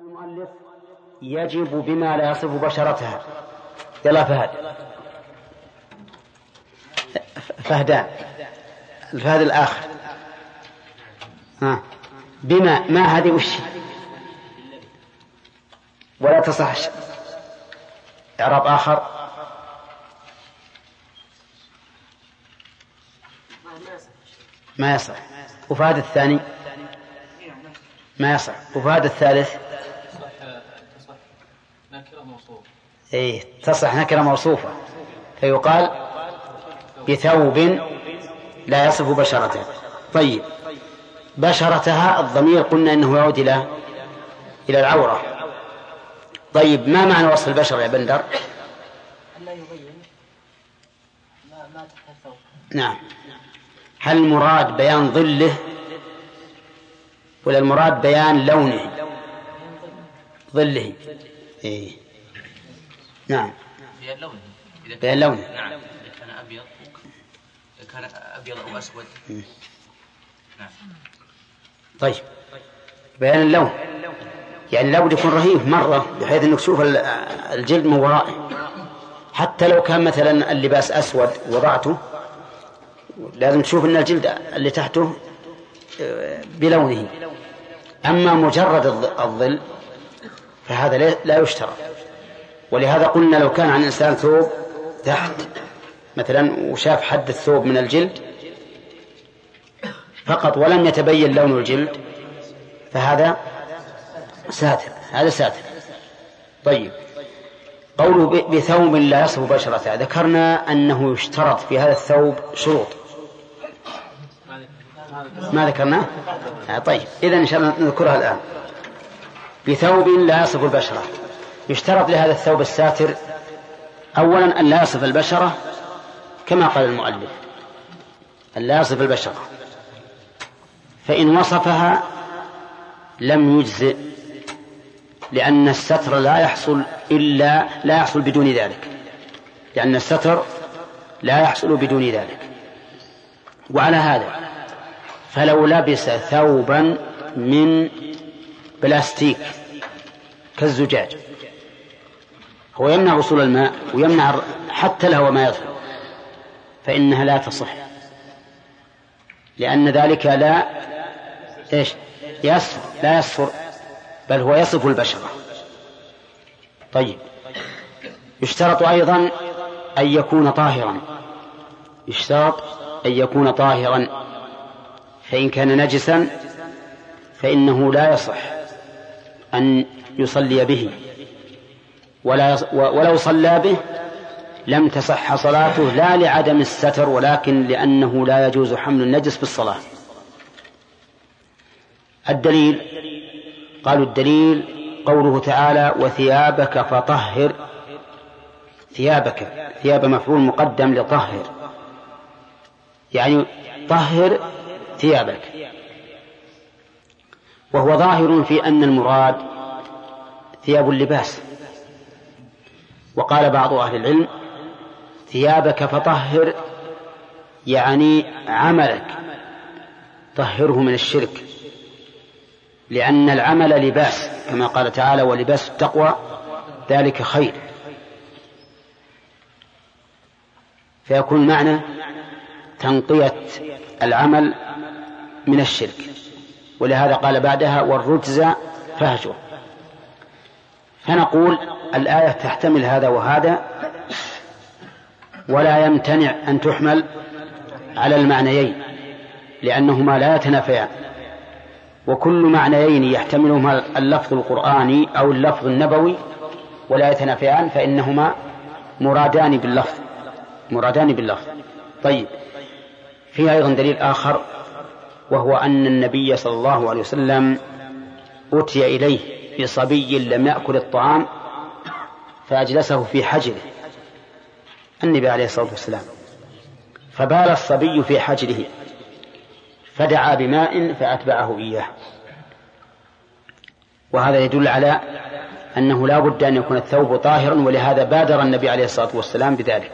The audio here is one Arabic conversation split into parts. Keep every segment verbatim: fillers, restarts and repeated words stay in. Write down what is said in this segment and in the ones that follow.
المؤلف يجب بما لا يصف بشرتها. يلا فهد فهدان الفهد الآخر. ها بما ما هذه وش ولا تصح إعراب آخر. ما يصح. وفهد الثاني ما يصح. وفهد الثالث إيه تصح نكرة موصوفة فيقال بثوب لا يصف بشرته. طيب بشرتها الضمير قلنا إنه يعود إلى إلى العورة. طيب ما معنى وصف البشر يا بندر؟ لا يبين ما ما تحت الثوب. نعم. هل المراد بيان ظله ولا المراد بيان لونه؟ ظله. إيه. نعم بيان لونه. بيان لونه. نعم إذا كان أبيض كان أبيض أو أسود. نعم. طيب بيان اللون يعني لابد يكون رهيب مرة بحيث أنك تشوف الجلد من ورائه. حتى لو كان مثلا اللباس أسود وضعته لازم تشوف أن الجلد اللي تحته بلونه. أما مجرد الظل فهذا لا يشترط. ولهذا قلنا لو كان عن إنسان ثوب تحت مثلا وشاف حد الثوب من الجلد فقط ولم يتبين لون الجلد فهذا ساتر. هذا ساتر. طيب قوله بثوب لا يصف بشرته ذكرنا أنه يشترط في هذا الثوب شروط ما ذكرناه. طيب إذن إن شاء الله نذكرها الآن. بثوب لا يصف البشرة يشترط لهذا الثوب الساتر أولا أن لا يصف البشرة كما قال المؤلف أن لا يصف البشرة فإن وصفها لم يجزئ لأن الستر لا يحصل إلا لا يحصل بدون ذلك. لأن الستر لا يحصل بدون ذلك. وعلى هذا فلو لبس ثوبا من بلاستيك كالزجاج هو يمنع وصول الماء ويمنع حتى الهواء ما يدخل فإنها لا تصح لأن ذلك لا إيش يصفر لا يصفر بل هو يصف البشرة. طيب يشترط أيضا أن يكون طاهرا. يشترط أن يكون طاهرا فإن كان نجسا فإنه لا يصح أن يصلي به ولا يص... ولو صلى به لم تصح صلاته لا لعدم الستر ولكن لأنه لا يجوز حمل النجس بالصلاة. الدليل قالوا الدليل قوله تعالى وثيابك فطهر. ثيابك ثياب مفعول مقدم لطهر يعني طهر ثيابك وهو ظاهر في أن المراد ثياب اللباس. وقال بعض أهل العلم ثيابك فطهر يعني عملك طهره من الشرك لأن العمل لباس كما قال تعالى ولباس التقوى ذلك خير. فيكون معنى تنقية العمل من الشرك. ولهذا قال بعدها والرجز فهجر. فنقول الآية تحتمل هذا وهذا ولا يمتنع أن تحمل على المعنيين لأنهما لا يتنافيان وكل معنيين يحتملهما اللفظ القرآني أو اللفظ النبوي ولا يتنافيان فإنهما مرادان باللفظ مرادان باللفظ. طيب فيه أيضا دليل آخر وهو أن النبي صلى الله عليه وسلم أتي إليه بصبي لم يأكل الطعام فأجلسه في حجره النبي عليه الصلاة والسلام فبال الصبي في حجره فدعا بماء فأتبعه إياه. وهذا يدل على أنه لا بد أن يكون الثوب طاهرا ولهذا بادر النبي عليه الصلاة والسلام بذلك.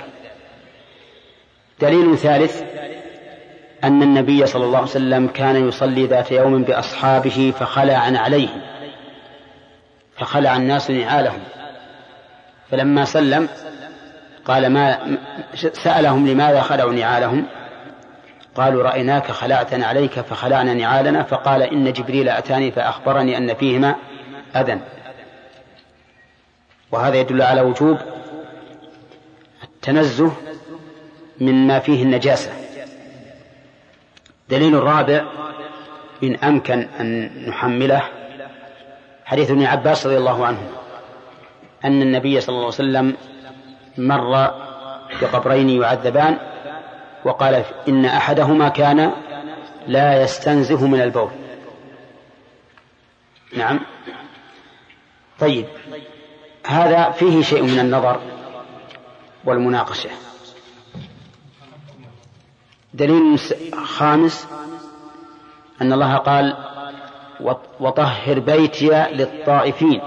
دليل ثالث أن النبي صلى الله عليه وسلم كان يصلي ذات يوم بأصحابه فخلع عليه فخلع الناس نعالهم، فلما سلم قال ما سألهم لماذا خلعوا نعالهم؟ قالوا رأيناك خلعتنا عليك فخلعنا نعالنا، فقال إن جبريل أتاني فأخبرني أن فيهما أذى. وهذا يدل على وجوب التنزه مما فيه النجاسة. دليل الرابع إن أمكن أن نحمله حديث ابن عباس رضي الله عنه أن النبي صلى الله عليه وسلم مر بقبرين يعذبان وقال إن أحدهما كان لا يستنزه من البول. نعم. طيب، هذا فيه شيء من النظر والمناقشة. دليل خامس أن الله قال وطهر بيتي للطائفين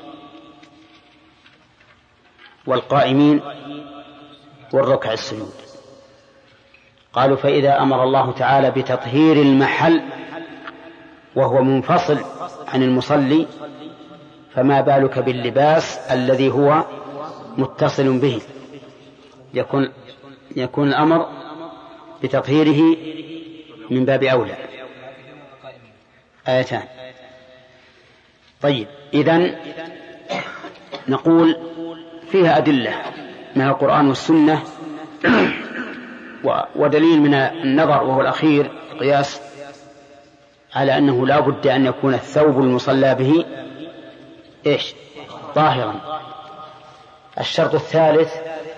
والقائمين والركع السجود. قالوا فإذا أمر الله تعالى بتطهير المحل وهو منفصل عن المصلي فما بالك باللباس الذي هو متصل به؟ يكون يكون الأمر بتطهيره من باب أولى. آيتان. طيب، إذن نقول فيها أدلة من القرآن والسنة ودليل من النظر وهو الأخير القياس على أنه لا بد أن يكون الثوب المصلى به إيش؟ طاهرا. الشرط الثالث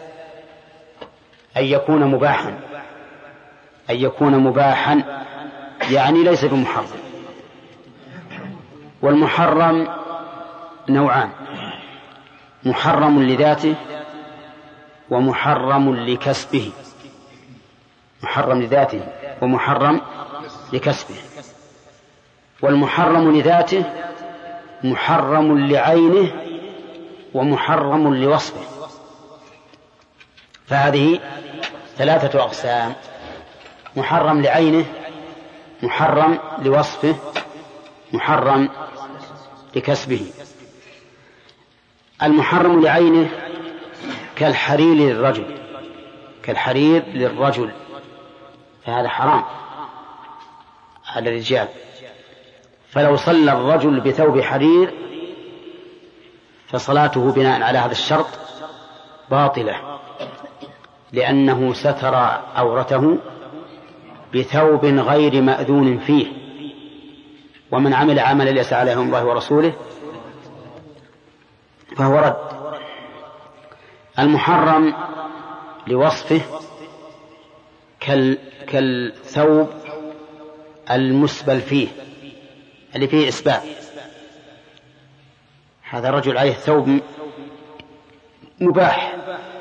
أن يكون مباحا، أن يكون مباحا يعني ليس بمحرم. والمحرم نوعان: محرم لذاته ومحرم لكسبه. محرم لذاته ومحرم لكسبه. والمحرم لذاته محرم لعينه ومحرم لوصفه. فهذه ثلاثة أقسام: محرم لعينه، محرم لوصفه، محرم لكسبه. المحرم لعينه كالحرير للرجل، كالحرير للرجل فهذا حرام على الرجال. فلو صلى الرجل بثوب حرير فصلاته بناء على هذا الشرط باطلة، لأنه ستر عورته بثوب غير مأذون فيه، ومن عمل عملا ليس عليه أمر الله ورسوله فهو رد. المحرم لوصفه كالثوب المسبل فيه اللي فيه إسبال. هذا الرجل عليه ثوب مباح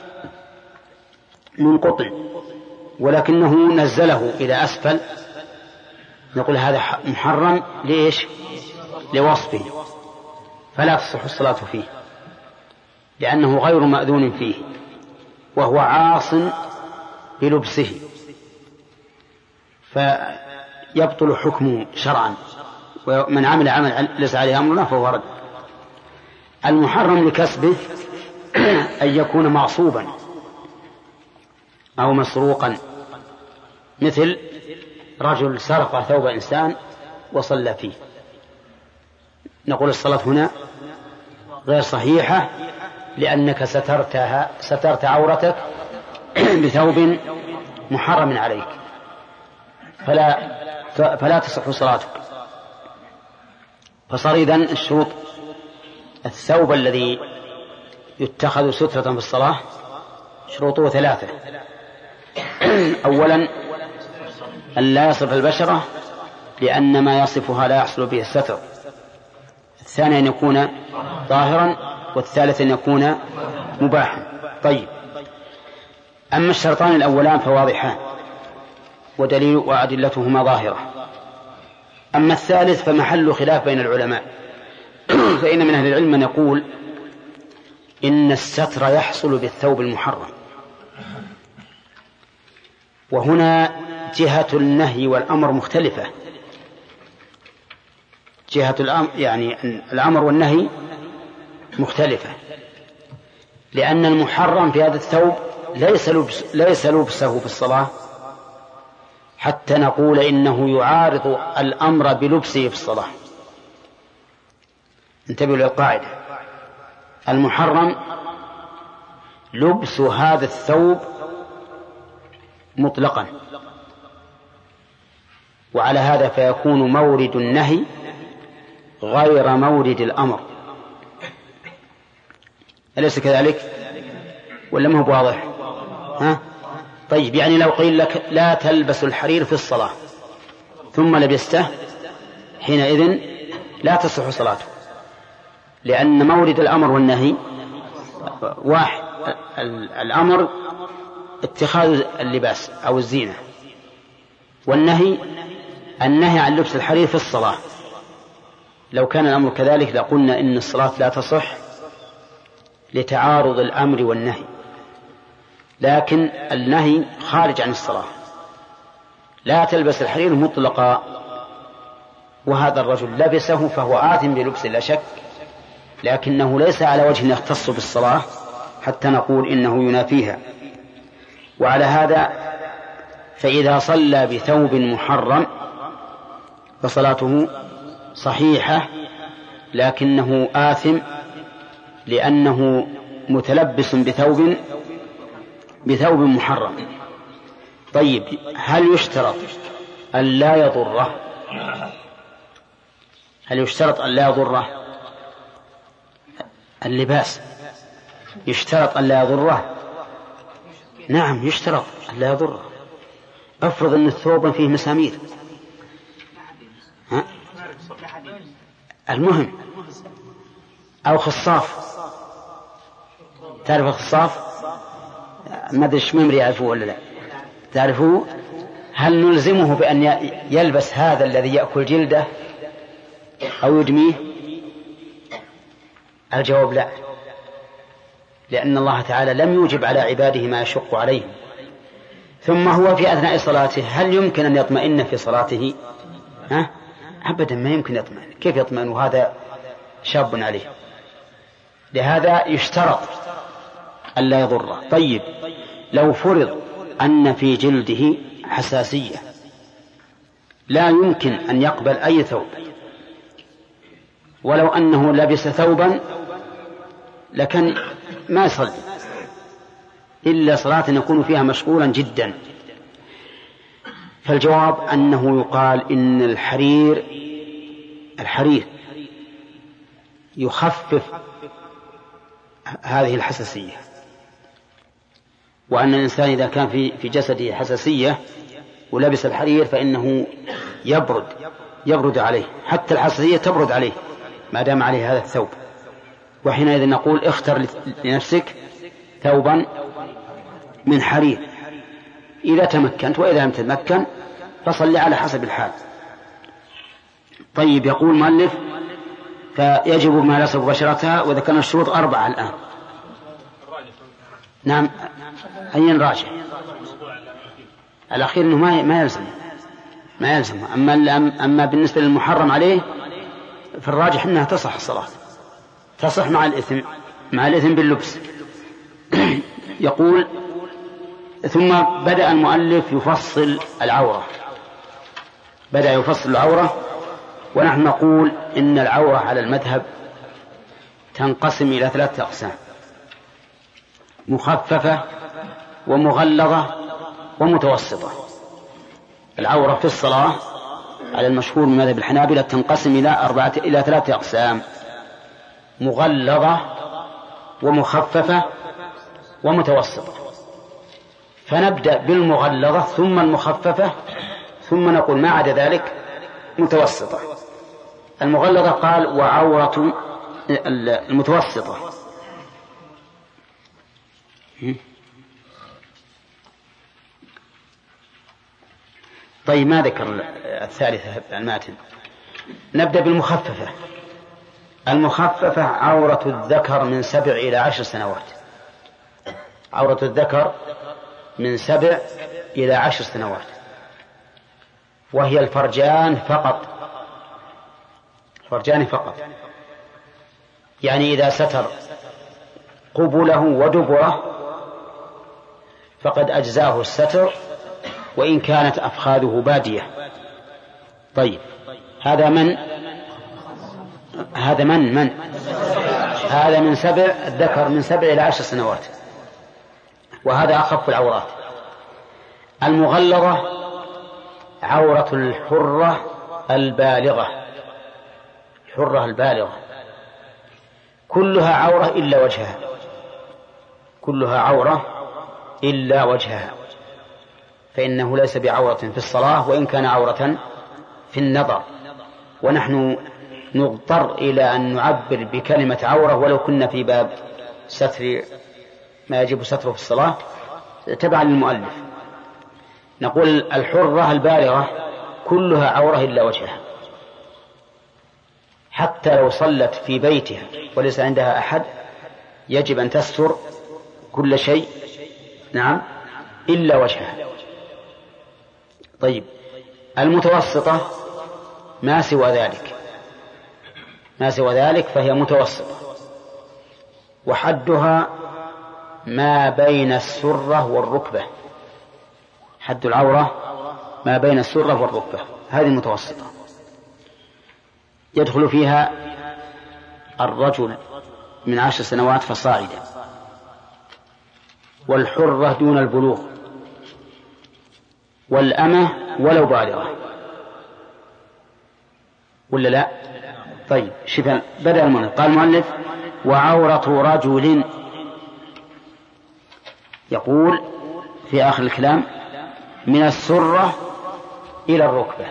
من قطن ولكنه نزله إلى أسفل، نقول هذا محرم ليش؟ لوصفه، فلا تصح الصلاة فيه لأنه غير مأذون فيه وهو عاص بلبسه، فيبطل حكمه شرعا، ومن عمل عمل ليس عليه أمرنا فهو رد. المحرم لكسبه أن يكون معصوبا أو مسروقا، مثل رجل سرق ثوب إنسان وصلى فيه، نقول الصلاة هنا غير صحيحة لأنك سترتها سترت عورتك بثوب محرم عليك، فلا فلا تصح صلاتك. فصار إذن الشروط: الثوب الذي يتخذ سترة في الصلاة شروطه ثلاثة: أولا أن لا يصف البشرة لأن ما يصفها لا يحصل به الستر، الثاني أن يكون طاهرا، والثالث أن يكون مباحا. طيب، أما الشرطان الأولان فواضحان ودليل وأدلتهما ظاهرة، أما الثالث فمحل خلاف بين العلماء. فإن من أهل العلم من يقول إن الستر يحصل بالثوب المحرم، وهنا جهة النهي والأمر مختلفة. جهة الأمر يعني الأمر والنهي مختلفة، لأن المحرم في هذا الثوب ليس لبس ليس لبسه في الصلاة حتى نقول إنه يعارض الأمر بلبسه في الصلاة. انتبهوا للقاعدة، المحرم لبس هذا الثوب مطلقا، وعلى هذا فيكون مورد النهي غير مورد الأمر، أليس كذلك ولا ما هو واضح؟ ها؟ طيب، يعني لو قيل لك لا تلبس الحرير في الصلاة ثم لبسته، حينئذ لا تصح صلاته، لأن مورد الأمر والنهي واحد. الأمر اتخاذ اللباس أو الزينة، والنهي النهي عن لبس الحرير في الصلاة. لو كان الأمر كذلك لقلنا إن الصلاة لا تصح لتعارض الأمر والنهي، لكن النهي خارج عن الصلاة، لا تلبس الحرير مطلقا، وهذا الرجل لبسه فهو آثم بلبسه لا شك، لكنه ليس على وجه يختص بالصلاة حتى نقول إنه ينافيها. وعلى هذا فإذا صلى بثوب محرم فصلاته صحيحة، لكنه آثم لأنه متلبس بثوب بثوب محرم. طيب، هل يشترط أن لا يضره؟ هل يشترط أن لا يضره؟ اللباس يشترط أن لا يضره؟ نعم يشترط أن لا يضره. أفرض أن الثوب فيه مسامير، ها؟ المهم، أو خصاف. تعرف الخصاف؟ ما أدري إيش ممر يعرفوه ولا لا تعرفوه؟ هل نلزمه بأن يلبس هذا الذي يأكل جلده أو يدميه؟ الجواب لا، لأن الله تعالى لم يوجب على عباده ما يشق عليهم. ثم هو في أثناء صلاته هل يمكن أن يطمئن في صلاته؟ ها؟ أبدا ما يمكن يطمئن. كيف يطمئن وهذا شاب عليه؟ لهذا يشترط ألا يضره. طيب، لو فرض أن في جلده حساسية لا يمكن أن يقبل أي ثوب، ولو أنه لبس ثوبا لكن ما يصلي إلا صلاة يكون فيها مشغولا جدا، فالجواب أنه يقال إن الحرير الحرير يخفف هذه الحساسية، وأن الإنسان إذا كان في في جسده حساسية ولبس الحرير فإنه يبرد يبرد عليه، حتى الحساسية تبرد عليه ما دام عليه هذا الثوب. وحينئذ نقول اختر لنفسك ثوبا من حرير إذا تمكنت، وإذا لم تتمكن فصل على حسب الحال. طيب، يقول مؤلف فيجب ما لصق بشرتها، وذكرنا الشروط أربعة الآن. نعم، أي راجع الأخير أنه ما ما يلزم ما يلزم أما أما بالنسبة للمحرم عليه فالراجح أنها تصح الصلاة، تصح مع الإثم مع الإثم باللبس. يقول ثم بدأ المؤلف يفصل العورة، بدأ يفصل العورة، ونحن نقول إن العورة على المذهب تنقسم إلى ثلاثة أقسام: مخففة ومغلظة ومتوسطة. العورة في الصلاة على المشهور من مذهب الحنابلة تنقسم إلى أربعة إلى ثلاثة أقسام: مغلظة ومخففة ومتوسطة. فنبدأ بالمغلظة ثم المخففة ثم نقول ما عدا ذلك متوسطة. المغلظة قال وعورة المتوسطة طيب، ما ذكر الثالثة الماتن. نبدأ بالمخففة. المخففة عورة الذكر من سبع إلى عشر سنوات، عورة الذكر من سبع إلى عشر سنوات، وهي الفرجان فقط، فرجان فقط. يعني إذا ستر قبله ودبره فقد أجزاه الستر وإن كانت أفخاذه بادية. طيب هذا من هذا من من هذا من سبع الذكر من سبع إلى عشر سنوات، وهذا أخف العورات. المغلظة عورة الحرة البالغة، الحرة البالغة كلها عورة إلا وجهها، كلها عورة إلا وجهها، فإنه ليس بعورة في الصلاة وإن كان عورة في النظر. ونحن نضطر إلى أن نعبر بكلمة عورة ولو كنا في باب ستر ما يجب ستره في الصلاة تبعا للمؤلف. نقول الحرة البالغة كلها عورة إلا وجهها، حتى لو صلت في بيتها وليس عندها أحد يجب أن تستر كل شيء، نعم، إلا وجهها. طيب المتوسطة ما سوى ذلك، ما سوى ذلك فهي متوسطة، وحدها ما بين السرة والركبة، حد العورة ما بين السرة والركبة، هذه متوسطة. يدخل فيها الرجل من عشر سنوات فصاعدا، والحرة دون البلوغ، والأمة ولو بالغة، ولا لا؟ طيب شوف بدأ المؤلف، قال المؤلف وعورة رجل، يقول في آخر الكلام من السرة إلى الركبة.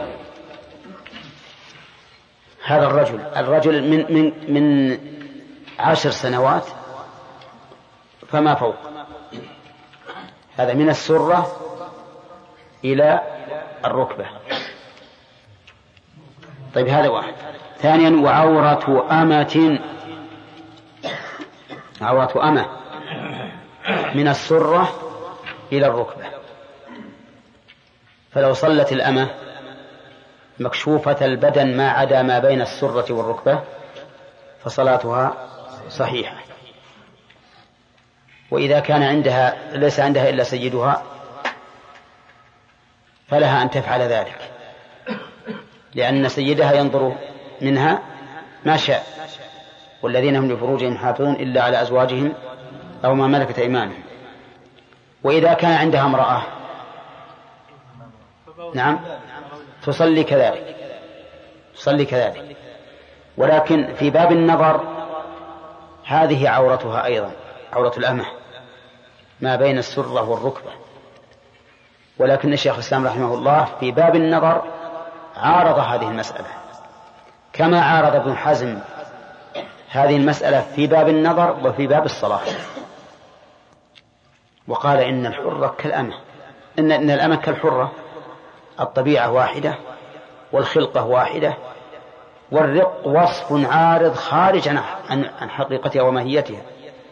هذا الرجل الرجل من من من عشر سنوات فما فوق، هذا من السرة إلى الركبة. طيب هذا واحد. ثانيا وعورة أمة، عورة أمة من السرة إلى الركبة، فلو صلت الأمة مكشوفة البدن ما عدا ما بين السرة والركبة فصلاتها صحيحة. وإذا كان عندها ليس عندها إلا سيدها فلها أن تفعل ذلك، لأن سيدها ينظر منها ما شاء، والذين هم لفروجهم حافظون إلا على أزواجهم أو ما ملكت أيمانهم. وإذا كان عندها امرأة نعم تصلي كذلك، تصلي كذلك، ولكن في باب النظر هذه عورتها أيضا، عورة الأمة ما بين السرة والركبة. ولكن الشيخ الإسلام رحمه الله في باب النظر عارض هذه المسألة، كما عارض ابن حزم هذه المسألة في باب النظر وفي باب الصلاة، وقال إن الحرة كالأمة، إن, إن الأمة كالحرة، الطبيعة واحدة والخلقة واحدة، والرق وصف عارض خارج عن, عن حقيقتها وماهيتها.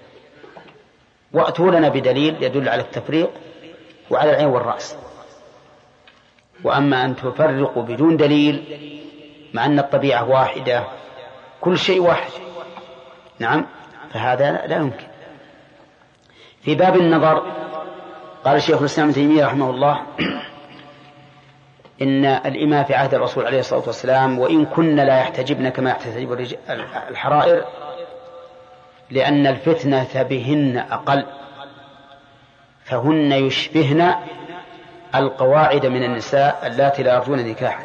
وأتوا لنا بدليل يدل على التفريق وعلى العين والرأس. وأما أن تفرقوا بدون دليل مع أن الطبيعة واحدة كل شيء واحد، نعم، فهذا لا يمكن. في باب النظر قال الشيخ الإسلام ابن تيمية رحمه الله إن الإماء في عهد الرسول عليه الصلاة والسلام وإن كن لا يحتجبن كما يحتجب الحرائر لأن الفتنة بهن أقل، فهن يشبهن القواعد من النساء اللاتي لا يرجون نكاحا.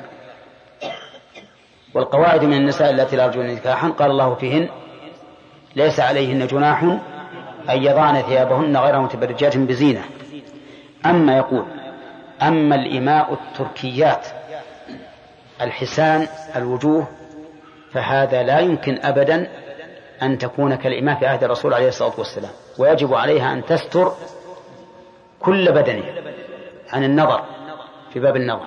والقواعد من النساء اللاتي لا يرجون نكاحا قال الله فيهن ليس عليهن جناح أن يضعن ثيابهن غير متبرجات بزينة. أما يقول أما الإماء التركيات الحسان الوجوه فهذا لا يمكن أبدا أن تكون كالإماء في عهد الرسول عليه الصلاة والسلام، ويجب عليها أن تستر كل بدنه عن النظر في باب النظر.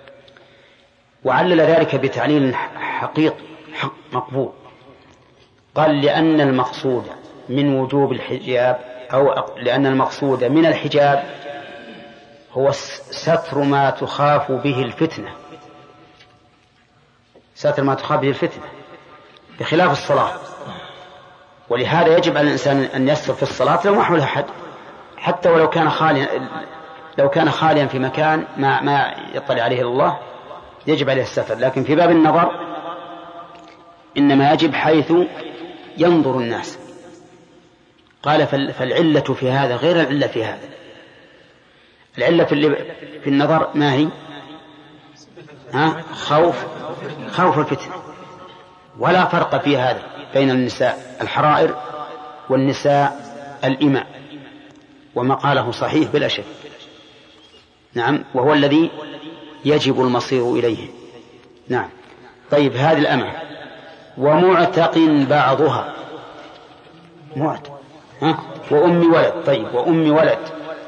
وعلل ذلك بتعليل حقيقي حق مقبول، قال لأن المقصود من وجوب الحجاب أو لأن المقصود من الحجاب هو ستر ما تخاف به الفتنة، ستر ما تخاف به الفتنة، بخلاف الصلاة. ولهذا يجب على الإنسان أن يستر في الصلاة لو ما حوله أحد، حتى ولو كان خاليا، لو كان خاليا في مكان ما ما يطلع عليه الله يجب عليه الستر. لكن في باب النظر إنما يجب حيث ينظر الناس. قال فالعلة في هذا غير العلة في هذا. العلة في النظر ما هي؟ ها؟ خوف خوف الفتن، ولا فرق في هذا بين النساء الحرائر والنساء الإماء، وما قاله صحيح بلا شك. نعم، وهو الذي يجب المصير إليه. نعم. طيب، هذه الأمة ومعتق بعضها معتق ها؟ وأم ولد. طيب، وأم ولد.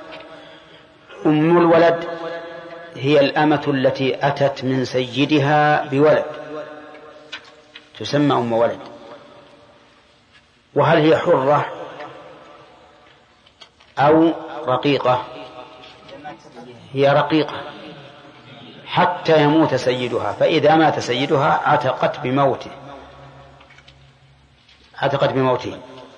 أم الولد هي الأمة التي أتت من سيدها بولد، تسمى أم ولد. وهل هي حرة أو رقيقة؟ هي رقيقة حتى يموت سيدها، فإذا مات سيدها عتقت بموته عتقت بموته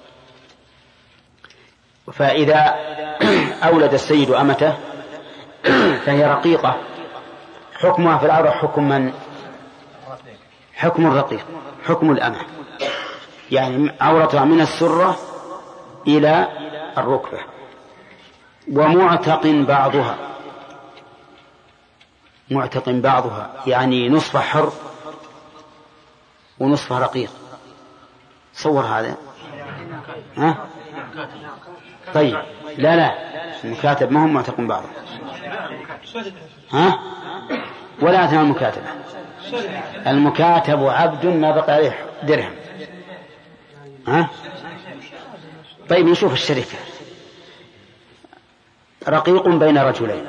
فإذا أولد السيد أمته فهي رقيقة، حكمها في العرب حكم من؟ حكم الرقيق، حكم الأمة، يعني عورتها من السرة إلى الركبة. ومعتق بعضها، معتق بعضها يعني نصف حر ونصف رقيق. صور هذا ها؟ طيب، لا لا المكاتب ما هم معتق بعضه، ها؟ ولا أثناء المكاتبة. المكاتب عبد ما بقى عليه درهم، ها؟ طيب، نشوف الشركة. رقيق بين رجلين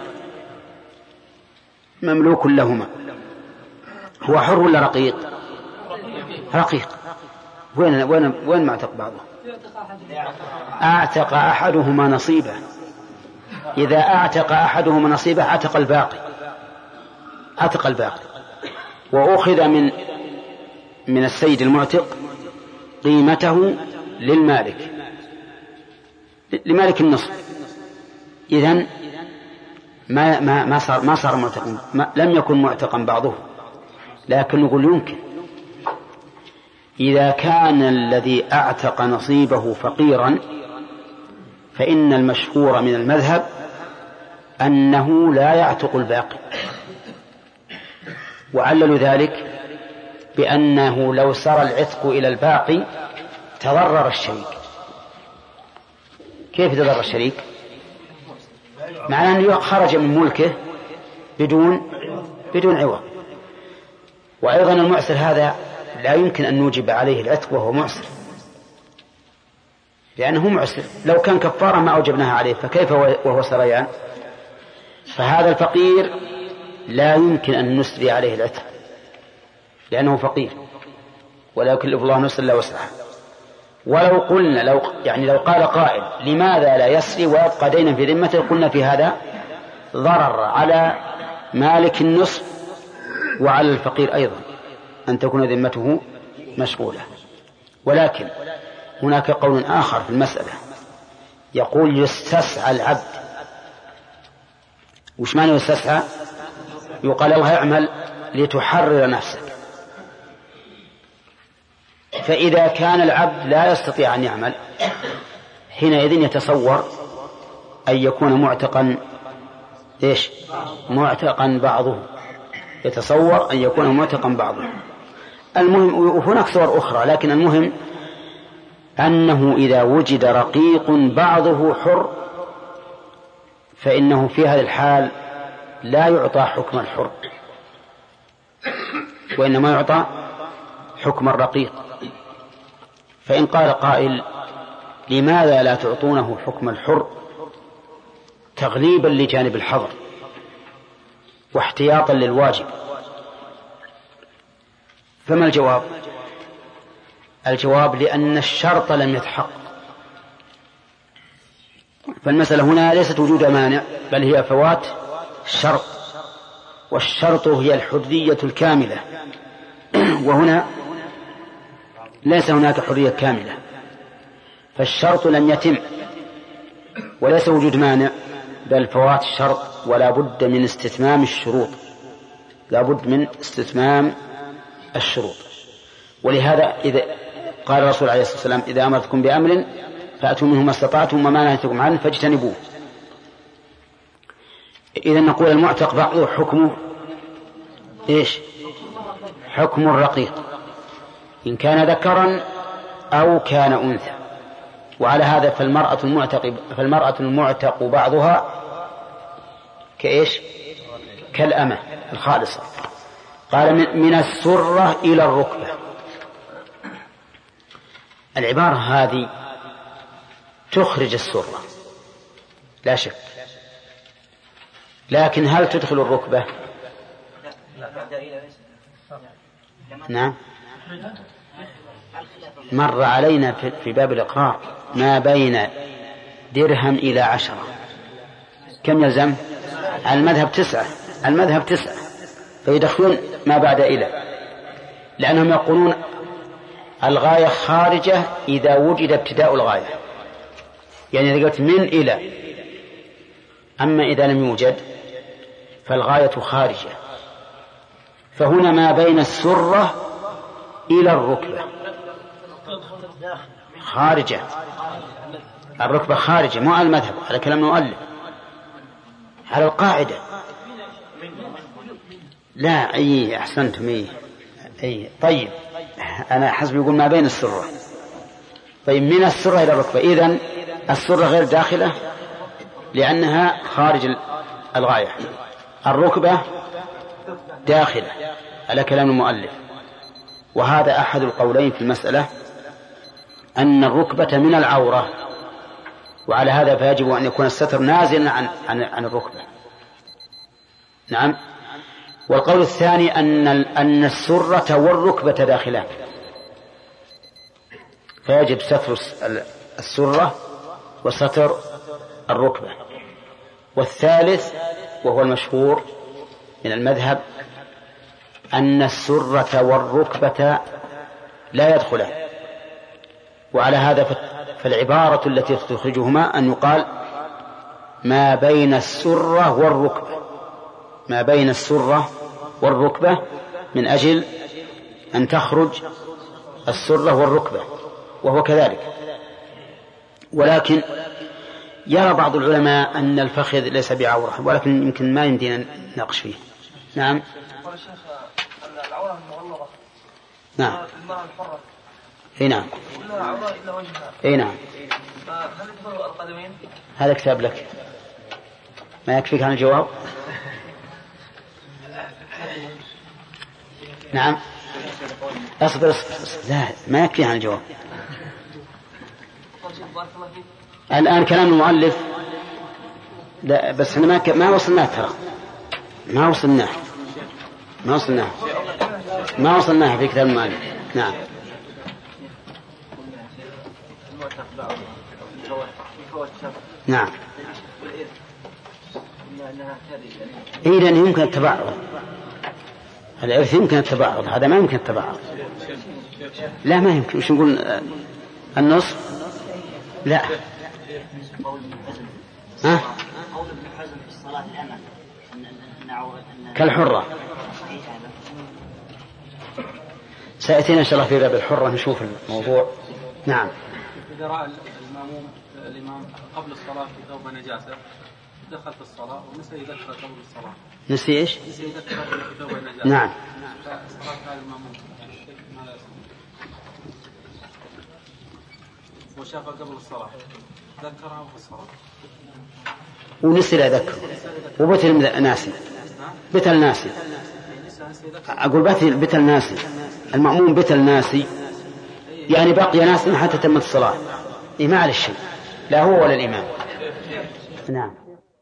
مملوك لهما، هو حر ولا رقيق؟ رقيق. وين وين وين معتق بعضه؟ أعتق أحدهما نصيبه. إذا أعتق أحدهما نصيبه عتق الباقي، عتق الباقي. وأخذ من من السيد المعتق قيمته للمالك، لمالك النصف. إذن ما ما ما صار ما صار معتقا، لم يكن معتقا بعضه. لكن نقول يمكن إذا كان الذي أعتق نصيبه فقيرا، فإن المشهور من المذهب أنه لا يعتق الباقي، وعلل ذلك بأنه لو سار العتق إلى الباقي تضرر الشريك. كيف تضرر الشريك؟ معناه أنه خرج من ملكه بدون بدون عوض. وأيضا المعسر هذا لا يمكن أن نوجب عليه العتق وهو معسر، لأنه معسر. لو كان كفارا ما أوجبناها عليه، فكيف وهو سريان؟ فهذا الفقير لا يمكن أن نسري عليه العتق لأنه فقير، ولا يكلف الله نفسا إلا وسعها. ولو قلنا لو يعني لو قال قائل لماذا لا يسري ويبقى دينا في ذمته، قلنا في هذا ضرر على مالك النصف وعلى الفقير أيضا أن تكون ذمته مشغولة. ولكن هناك قول آخر في المسألة، يقول يستسعى العبد. وش معنى يستسعى؟ يقال الله اعمل لتحرر نفسك. فإذا كان العبد لا يستطيع أن يعمل، حينئذ يتصور أن يكون معتقا إيش؟ معتقا بعضه، يتصور أن يكون معتقا بعضه. المهم، وهناك صور أخرى، لكن المهم أنه إذا وجد رقيق بعضه حر فإنه في هذه الحال لا يعطى حكم الحر، وإنما يعطى حكم الرقيق. فإن قال قائل لماذا لا تعطونه حكم الحر تغليبا لجانب الحظر واحتياطا للواجب، فما الجواب؟ الجواب لأن الشرط لم يتحقق. فالمسألة هنا ليست وجود مانع، بل هي فوات الشرط، والشرط هي الحرية الكاملة، وهنا ليس هناك حرية كاملة. فالشرط لم يتم، وليس وجود مانع، بل فوات الشرط، ولا بد من استتمام الشروط، لا بد من استتمام الشروط. ولهذا إذا قال الرسول عليه الصلاة والسلام: إذا أمرتكم بأمر فأتوا منه ما استطعتم وما نهيتكم عنه فاجتنبوه. إذا نقول المعتق بعضه حكمه إيش؟ حكم الرقيق إن كان ذكرا أو كان أنثى. وعلى هذا فالمرأة المعتق فالمرأة المعتق بعضها كإيش؟ كالأمة الخالصة. قال من السرة إلى الركبة. العبارة هذه تخرج السرة لا شك، لكن هل تدخل الركبة؟ نعم، مر علينا في باب الإقرار ما بين درهم إلى عشرة، كم يلزم؟ المذهب تسعة، المذهب تسعة، فيدخلون ما بعد إلى، لأنهم يقولون الغاية خارجة إذا وجد ابتداء الغاية، يعني إذا قلت من إلى، أما إذا لم يوجد فالغاية خارجة. فهنا ما بين السرة إلى الركبة خارجة، الركبة خارجة، مو على المذهب، على كلام المؤلف، على القاعدة. لا أي أحسنتم أي أي طيب، أنا حسب يقول ما بين السرة. طيب من السرة إلى الركبة، إذن السرة غير داخلة لأنها خارج الغاية، الركبة داخلة على كلام المؤلف. وهذا أحد القولين في المسألة، أن الركبة من العورة، وعلى هذا فيجب أن يكون الستر نازلا عن, عن, عن الركبة. نعم. والقول الثاني أن, أن السرة والركبة داخلان، فيجب ستر السرة وستر الركبة. والثالث وهو المشهور من المذهب أن السرة والركبة لا يدخلان. وعلى هذا فالعبارة التي تخرجهما أن يقال ما بين السرة والركبة، ما بين السرة والركبة، من أجل أن تخرج السرة والركبة، وهو كذلك. ولكن يرى بعض العلماء أن الفخذ ليس بعورة، ولكن يمكن ما يمدينا نناقش فيه. نعم. العورة المغلظة. نعم. المرأة الحرة. اي نعم. كلها عورة إلا وجهها. اي نعم. هل يدخل القدمين؟ هذا كتاب لك، ما يكفيك عن الجواب؟ نعم. اصبر اصبر، لا ما يكفي عن الجواب. الآن كلام المؤلف لا، بس احنا ما ما وصلناه، ترى ما وصلناه ما وصلناه ما وصلناه في كتاب المؤلف. نعم. نعم. إذا يمكن التبعض، الإرث يمكن التبعض، هذا ما يمكن التبعض. لا ما يمكن. وش نقول النصف؟ لا. ها؟ كالحرة سيأتينا إن شاء الله في باب الحرة نشوف الموضوع. نعم. إذا رأى المأموم الإمام قبل الصلاة في ثوب نجاسة دخل في الصلاة ونسي يذكر قبل الصلاة. نسي إيش؟ نسي يذكر في ثوب نجاسة. نعم. فالصلاة هذا المأموم وشاف قبل الصلاة ذكرها في الصلاة ونسي لا ذكر وبتل ناسي، بتل ناسي. أقول بتل بتل ناسي، المأموم بتل ناسي، يعني بقي ناسي حتى تمت الصلاة. إيه ما على الشيء، لا هو ولا الإمام. نعم.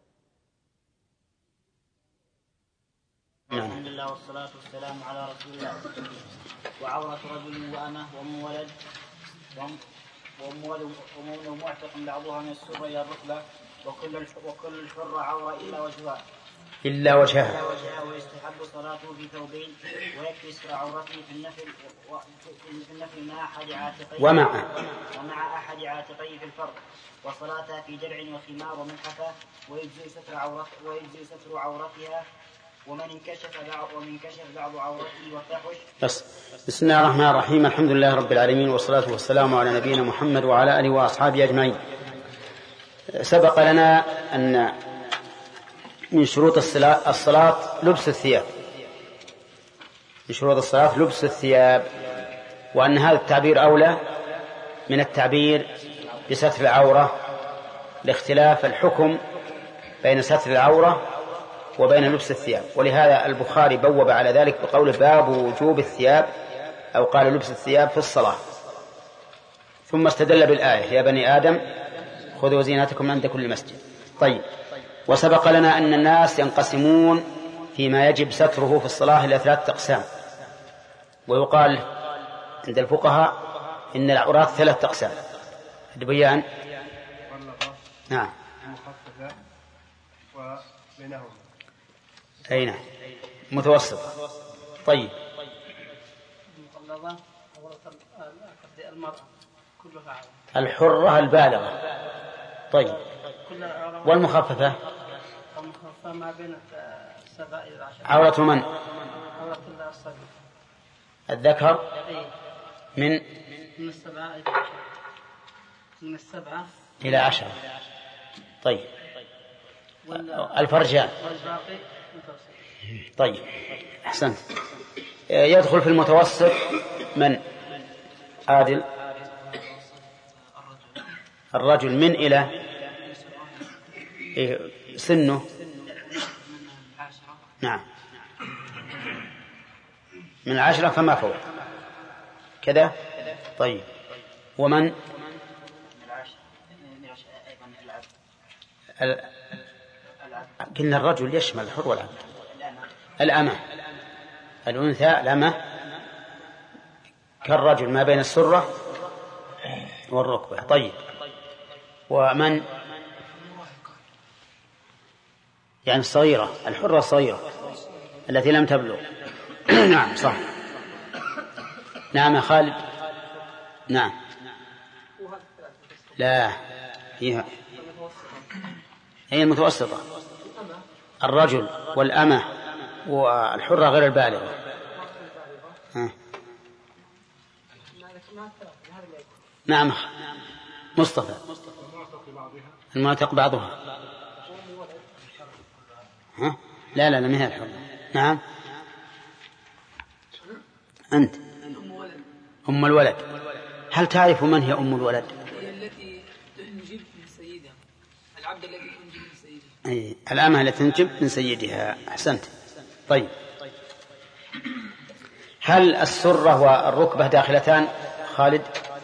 الحمد لله والصلاة والسلام على رسول الله. وعورة رجل وأمه وأم ولد وأم ولد وأم معتق بعضها من السرة إلى الركبة، وكل وكل الحر عورة إلا وجهها. إلا وجهها. إلا وجهها، ويستحب صلاته في ثوبين، ويكفي ستر عورته في النفل في النفل مع أحد عاتقيه ومع ومع أحد عاتقيه في الفرض، وصلاتها في درع وخمار وملحفة، ويجزي ستر عورت ويجزي ستر عورتها، ومن انكشف بعض ومن انكشف بعض عورته وفحش. بس. بسم الله الرحمن الرحيم، الحمد لله رب العالمين، والصلاة والسلام على نبينا محمد وعلى آله وأصحابه أجمعين. سبق لنا أن من شروط الصلاة, الصلاة لبس الثياب، من شروط الصلاة لبس الثياب، وأن هذا التعبير أولى من التعبير بستر العورة لاختلاف الحكم بين ستر العورة وبين لبس الثياب. ولهذا البخاري بوب على ذلك بقول باب وجوب الثياب، أو قال لبس الثياب في الصلاة، ثم استدل بالآية يا بني آدم خذوا زينتكم عند كل مسجد. طيب، وسبق لنا أن الناس ينقسمون فيما يجب ستره في الصلاة إلى ثلاثة أقسام، ويقال عند الفقهاء إن العورات ثلاثة أقسام. البيان نعم أين متوسط. طيب، الحرة البالغة. طيب، والمخففة المخففة ما بين السبع إلى العشر. عورة من؟ عورة الصبي الذكر من من السبعة إلى العشر. من السبعة إلى عشرة. طيب، الفرجان. والباقي متوسط. طيب، أحسنت. يدخل في المتوسط من؟ عادل. الرجل من إلى سنه. نعم، من العشرة فما فوق كذا. طيب، ومن؟ قلنا الرجل يشمل الحر والعبد. الأمة، الأنثى الأمة كالرجل ما بين السرة والركبة. طيب، ومن؟ يعني الصغيرة، الحرة الصغيرة التي لم تبلغ. نعم صح. نعم يا خالد. نعم. لا، هي هي المتوسطة، الرجل والأمة والحرة غير البالغة. ها. نعم مصطفى. المعتق بعضها. ها؟ لا لا لا، ما هي الحرة. نعم أنت. أم الولد. هل تعرف من هي أم الولد؟ هي التي تنجب من سيدها، العبد الذي تنجب من سيدها. أي، الأمة التي تنجب من سيدها. أحسنت. طيب، هل السرة والركبة داخلتان؟ خالد.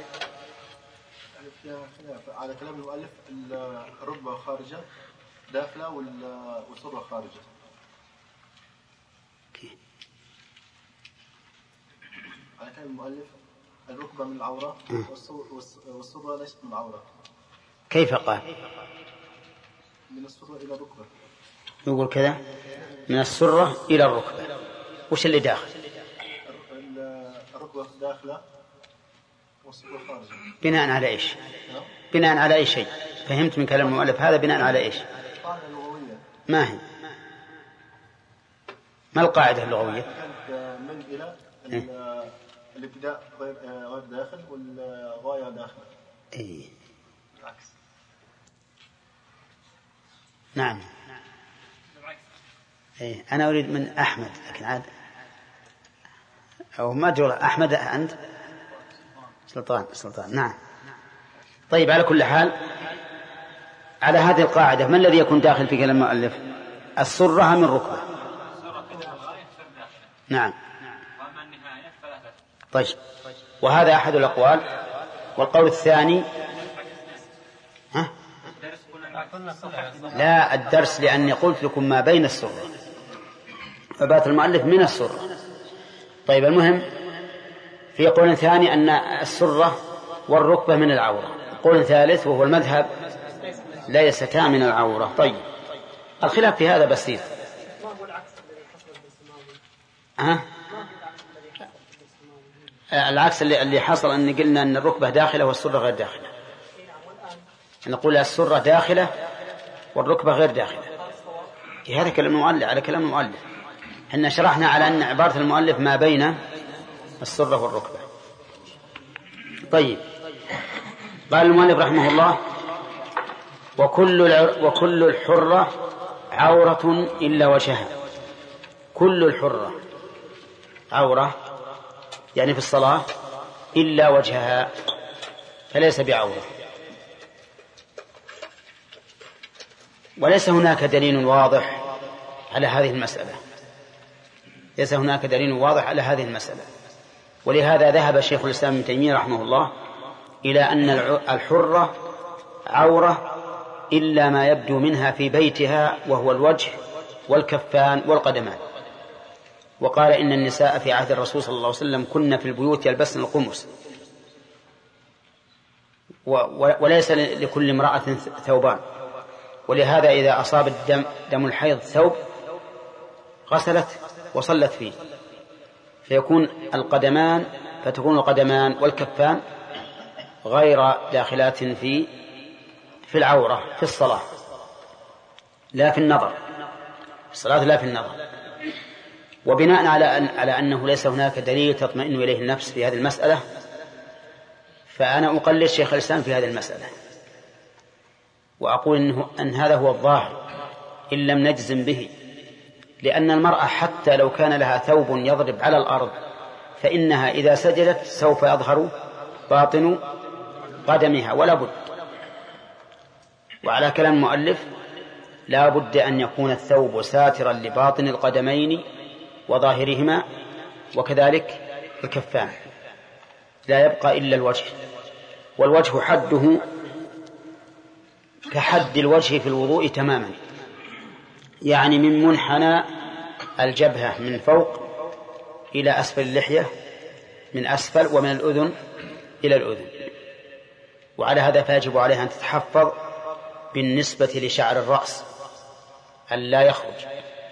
على كلام المؤلف الركبة خارجة داخلة والسرة خارجة. على كلام المؤلف الركبة من العورة والسرة ليست من العورة. كيف قال؟ من السرة إلى الركبة. يقول كذا من السرة إلى الركبة. وش اللي داخل؟ الركبة داخلة والسرة خارجة. بناء على إيش؟ بناء على أي شيء؟ فهمت من كلام المؤلف هذا بناء على إيش؟ قاعدة لغوية. ما هي؟ ما القاعدة اللغوية؟ من إلى الابتداء غير داخل والغاية داخل. إيه. العكس. نعم. إيه. أنا أريد من أحمد، لكن عاد أو ما جرى. أحمد أنت؟ سلطان. سلطان. نعم. طيب، على كل حال على هذه القاعدة ما الذي يكون داخل في كلام المؤلف؟ السرة من ركبة. نعم. طيب، وهذا أحد الأقوال. والقول الثاني ها؟ لا، الدرس لأني قلت لكم ما بين السرة، فبات المؤلف من السرة. طيب، المهم في قول ثاني أن السرة والركبة من العورة. قول ثالث وهو المذهب ليستا من العورة. طيب، الخلاف في هذا بسيط. ها؟ العكس اللي اللي حصل أن قلنا أن الركبة داخلة والسرة غير داخلة. نقول السرة داخلة والركبة غير داخلة. هذا كلام المؤلف على كلام المؤلف. إحنا شرحنا على أن عبارة المؤلف ما بين السرة والركبة. طيب، قال المؤلف رحمه الله: وكل وكل الحرة عورة إلا وجهها. كل الحرة عورة يعني في الصلاة إلا وجهها، فليس بعورة. وليس هناك دليل واضح على هذه المسألة، ليس هناك دليل واضح على هذه المسألة. ولهذا ذهب شيخ الإسلام ابن تيمية رحمه الله إلى أن الحرة عورة إلا ما يبدو منها في بيتها، وهو الوجه والكفان والقدمان. وقال إن النساء في عهد الرسول صلى الله عليه وسلم كن في البيوت يلبسن القمص، وليس لكل امرأة ثوبان. ولهذا إذا أصاب الدم دم الحيض ثوب غسلت وصلت فيه، فيكون القدمان فتكون القدمان والكفان غير داخلات في في العورة في الصلاة، لا في النظر، في الصلاة لا في النظر. وبناء على أن على أنه ليس هناك دليل تطمئن إليه النفس في هذه المسألة، فأنا أقلد شيخ الإسلام في هذه المسألة، وأقول إنه أن هذا هو الظاهر إن لم نجزم به. لأن المرأة حتى لو كان لها ثوب يضرب على الأرض، فإنها إذا سجدت سوف يظهر باطن قدمها ولا بد. وعلى كلام المؤلف لا بد أن يكون الثوب ساترا لباطن القدمين وظاهرهما، وكذلك الكفان، لا يبقى إلا الوجه. والوجه حده كحد الوجه في الوضوء تماما، يعني من منحنى الجبهة من فوق إلى أسفل اللحية من أسفل، ومن الأذن إلى الأذن. وعلى هذا فيجب عليها أن تتحفظ بالنسبة لشعر الرأس أن لا يخرج،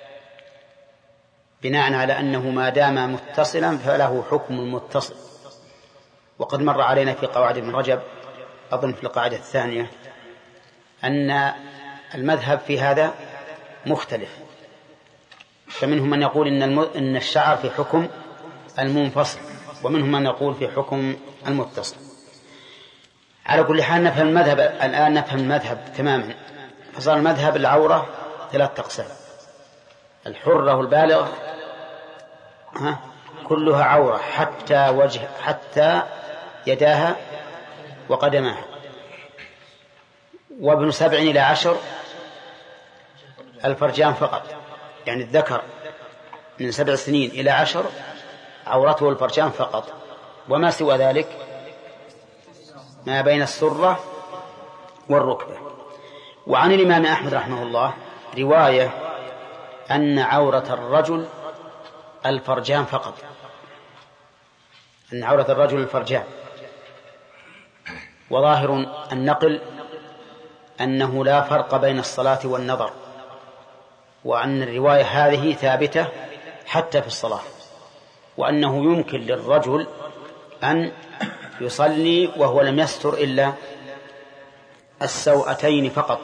بناء على أنه ما دام متصلا فله حكم المتصل. وقد مر علينا في قواعد ابن رجب أظن في القاعدة الثانية أن المذهب في هذا مختلف، فمنهم من يقول إن, إن الشعر في حكم المنفصل، ومنهم من يقول في حكم المتصل. على كل حال نفهم المذهب الآن، نفهم المذهب تماما. فصار المذهب العورة ثلاث أقسام: الحرة والبالغة ها كلها عورة حتى وجه حتى يداها وقدماها، وابن سبع إلى عشر الفرجان فقط، يعني الذكر من سبع سنين إلى عشر عورته الفرجان فقط، وما سوى ذلك ما بين السرة والركبة. وعن الإمام أحمد رحمه الله رواية أن عورة الرجل الفرجان فقط، أن عورة الرجل الفرجان. وظاهر النقل أنه لا فرق بين الصلاة والنظر، وأن الرواية هذه ثابتة حتى في الصلاة، وأنه يمكن للرجل أن يصلي وهو لم يستر إلا السوأتين فقط.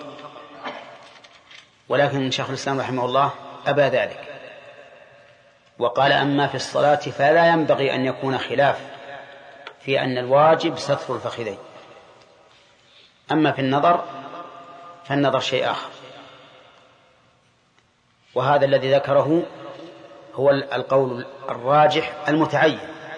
ولكن شيخ الإسلام رحمه الله أبى ذلك، وقال أما في الصلاة فلا ينبغي أن يكون خلاف في أن الواجب ستر الفخذين، أما في النظر فالنظر شيء آخر. وهذا الذي ذكره هو القول الراجح المتعين.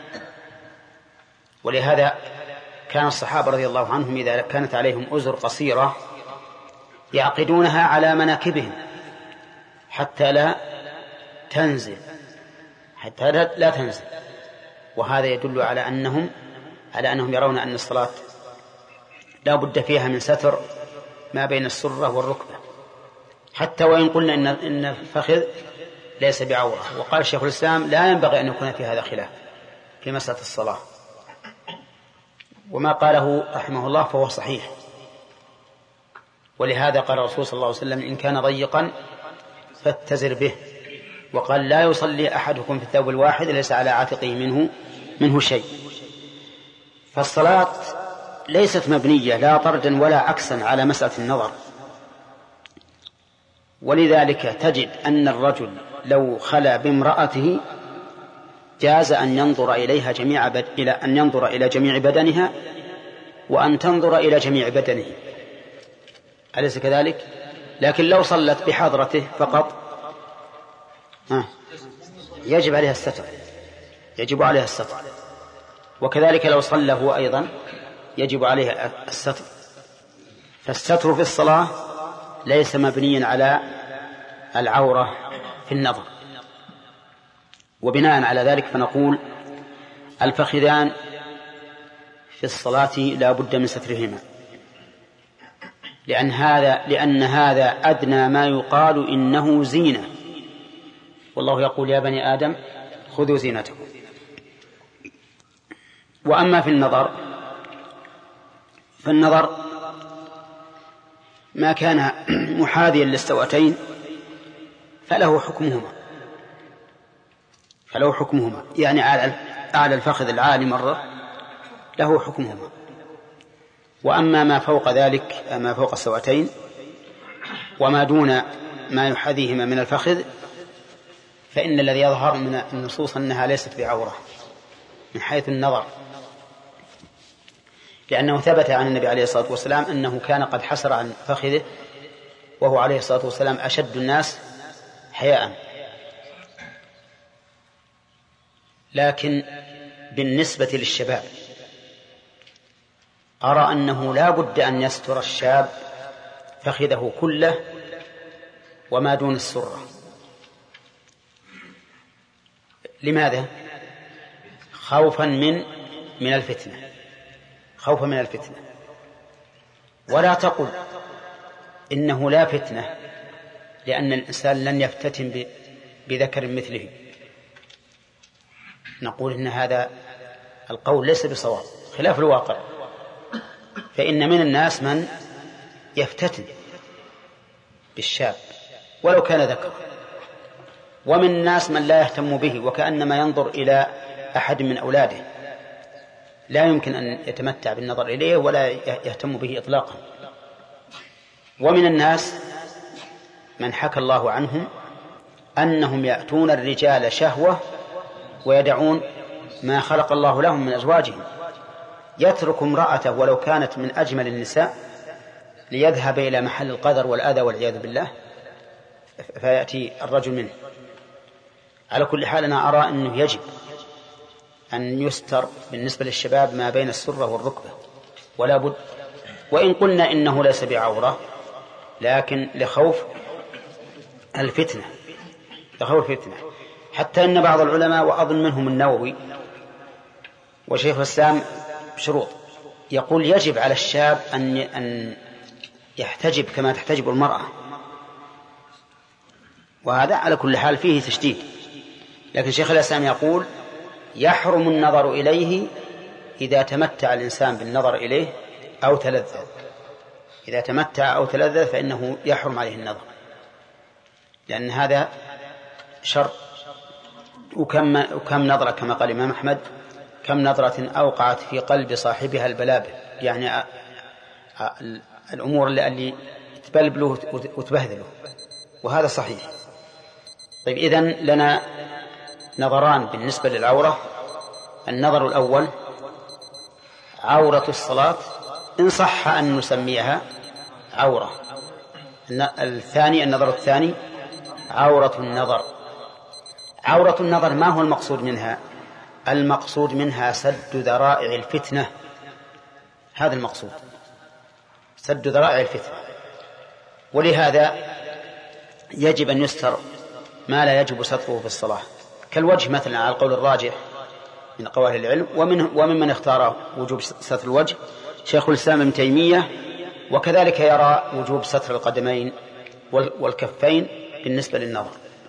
ولهذا كان الصحابة رضي الله عنهم إذا كانت عليهم أزر قصيرة يعقدونها على مناكبهم حتى لا تنزل حتى لا تنزل وهذا يدل على أنهم على أنهم يرون أن الصلاة لا بد فيها من ستر ما بين السرة والركبة، حتى وإن قلنا إن إن الفخذ ليس بعورة. وقال شيخ الإسلام لا ينبغي أن يكون في هذا خلاف في مسألة الصلاة، وما قاله رحمه الله فهو صحيح. ولهذا قال الرسول صلى الله عليه وسلم إن كان ضيقا فاتزر به وقال لا يصلي أحدكم في الثوب الواحد ليس على عاتقه منه منه شيء. فالصلاة ليست مبنية لا طردا ولا عكسا على مسألة النظر، ولذلك تجد أن الرجل لو خلا بامرأته جاز أن ينظر إليها جميع بد... إلى أن ينظر إلى جميع بدنها وأن تنظر إلى جميع بدنه، أليس كذلك؟ لكن لو صلت بحضرته فقط آه. يجب عليها الستر، يجب عليها الستر. وكذلك لو صلى هو أيضا يجب عليه الستر. فالستر في الصلاة ليس مبنيا على العورة في النظر. وبناء على ذلك فنقول الفخذان في الصلاة لا بد من سترهما، لأن هذا لأن هذا أدنى ما يقال إنه زينة، والله يقول يا بني آدم خذوا زينتكم. وأما في النظر فالنظر ما كان محاذيا للسوأتين فله حكمهما فله حكمهما يعني أعلى الفخذ العالي مرة له حكمهما. وأما ما فوق ذلك ما فوق السوأتين وما دون ما يحاذيهما من الفخذ فإن الذي يظهر من النصوص أنها ليست بعورة من حيث النظر، لأنه ثبت عن النبي عليه الصلاة والسلام أنه كان قد حسر عن فخذه وهو عليه الصلاة والسلام أشد الناس حياء. لكن بالنسبة للشباب أرى أنه لا بد أن يستر الشاب فخذه كله وما دون السرة. لماذا؟ خوفا من من الفتنة خوفا من الفتنة. ولا تقل إنه لا فتنة لأن الإنسان لن يفتتن بذكر مثله، نقول إن هذا القول ليس بصواب خلاف الواقع. فإن من الناس من يفتتن بالشاب ولو كان ذكر، ومن الناس من لا يهتم به وكأنما ينظر إلى أحد من أولاده لا يمكن أن يتمتع بالنظر إليه ولا يهتم به إطلاقا. ومن الناس من حكى الله عنهم أنهم يأتون الرجال شهوة ويدعون ما خلق الله لهم من أزواجهم، يترك امرأته ولو كانت من أجمل النساء ليذهب إلى محل القدر والأذى والعياذ بالله فيأتي الرجل منه. على كل حال أنا أرى أنه يجب أن يستر بالنسبة للشباب ما بين السرة والركبة ولا بد، وإن قلنا إنه ليس بعورة لكن لخوف الفتنة لخوف الفتنة. حتى أن بعض العلماء وأظن منهم النووي وشيخ الإسلام شروط يقول يجب على الشاب أن أن يحتجب كما تحتجب المرأة، وهذا على كل حال فيه تشديد. لكن شيخ الإسلام يقول يحرم النظر إليه إذا تمتع الإنسان بالنظر إليه أو تلذذ. إذا تمتع أو تلذذ فإنه يحرم عليه النظر، لأن هذا شر. وكم, وكم نظرة كما قال الإمام أحمد كم نظرة أوقعت في قلب صاحبها البلابل، يعني الأمور اللي تبلبله وتبهذله، وهذا صحيح. طيب إذن لنا نظران بالنسبة للعورة. النظر الأول عورة الصلاة إن صح أن نسميها عورة. الثاني النظر الثاني عورة النظر. عورة النظر ما هو المقصود منها؟ المقصود منها سد ذرائع الفتنة، هذا المقصود، سد ذرائع الفتنة. ولهذا يجب أن يستر ما لا يجب ستره في الصلاة، كالوجه مثلا على القول الراجح من قواهل العلم، ومن وممن اختار وجوب ستر الوجه شيخ الإسلام ابن تيمية، وكذلك يرى وجوب ستر القدمين والكفين بالنسبة للنظر،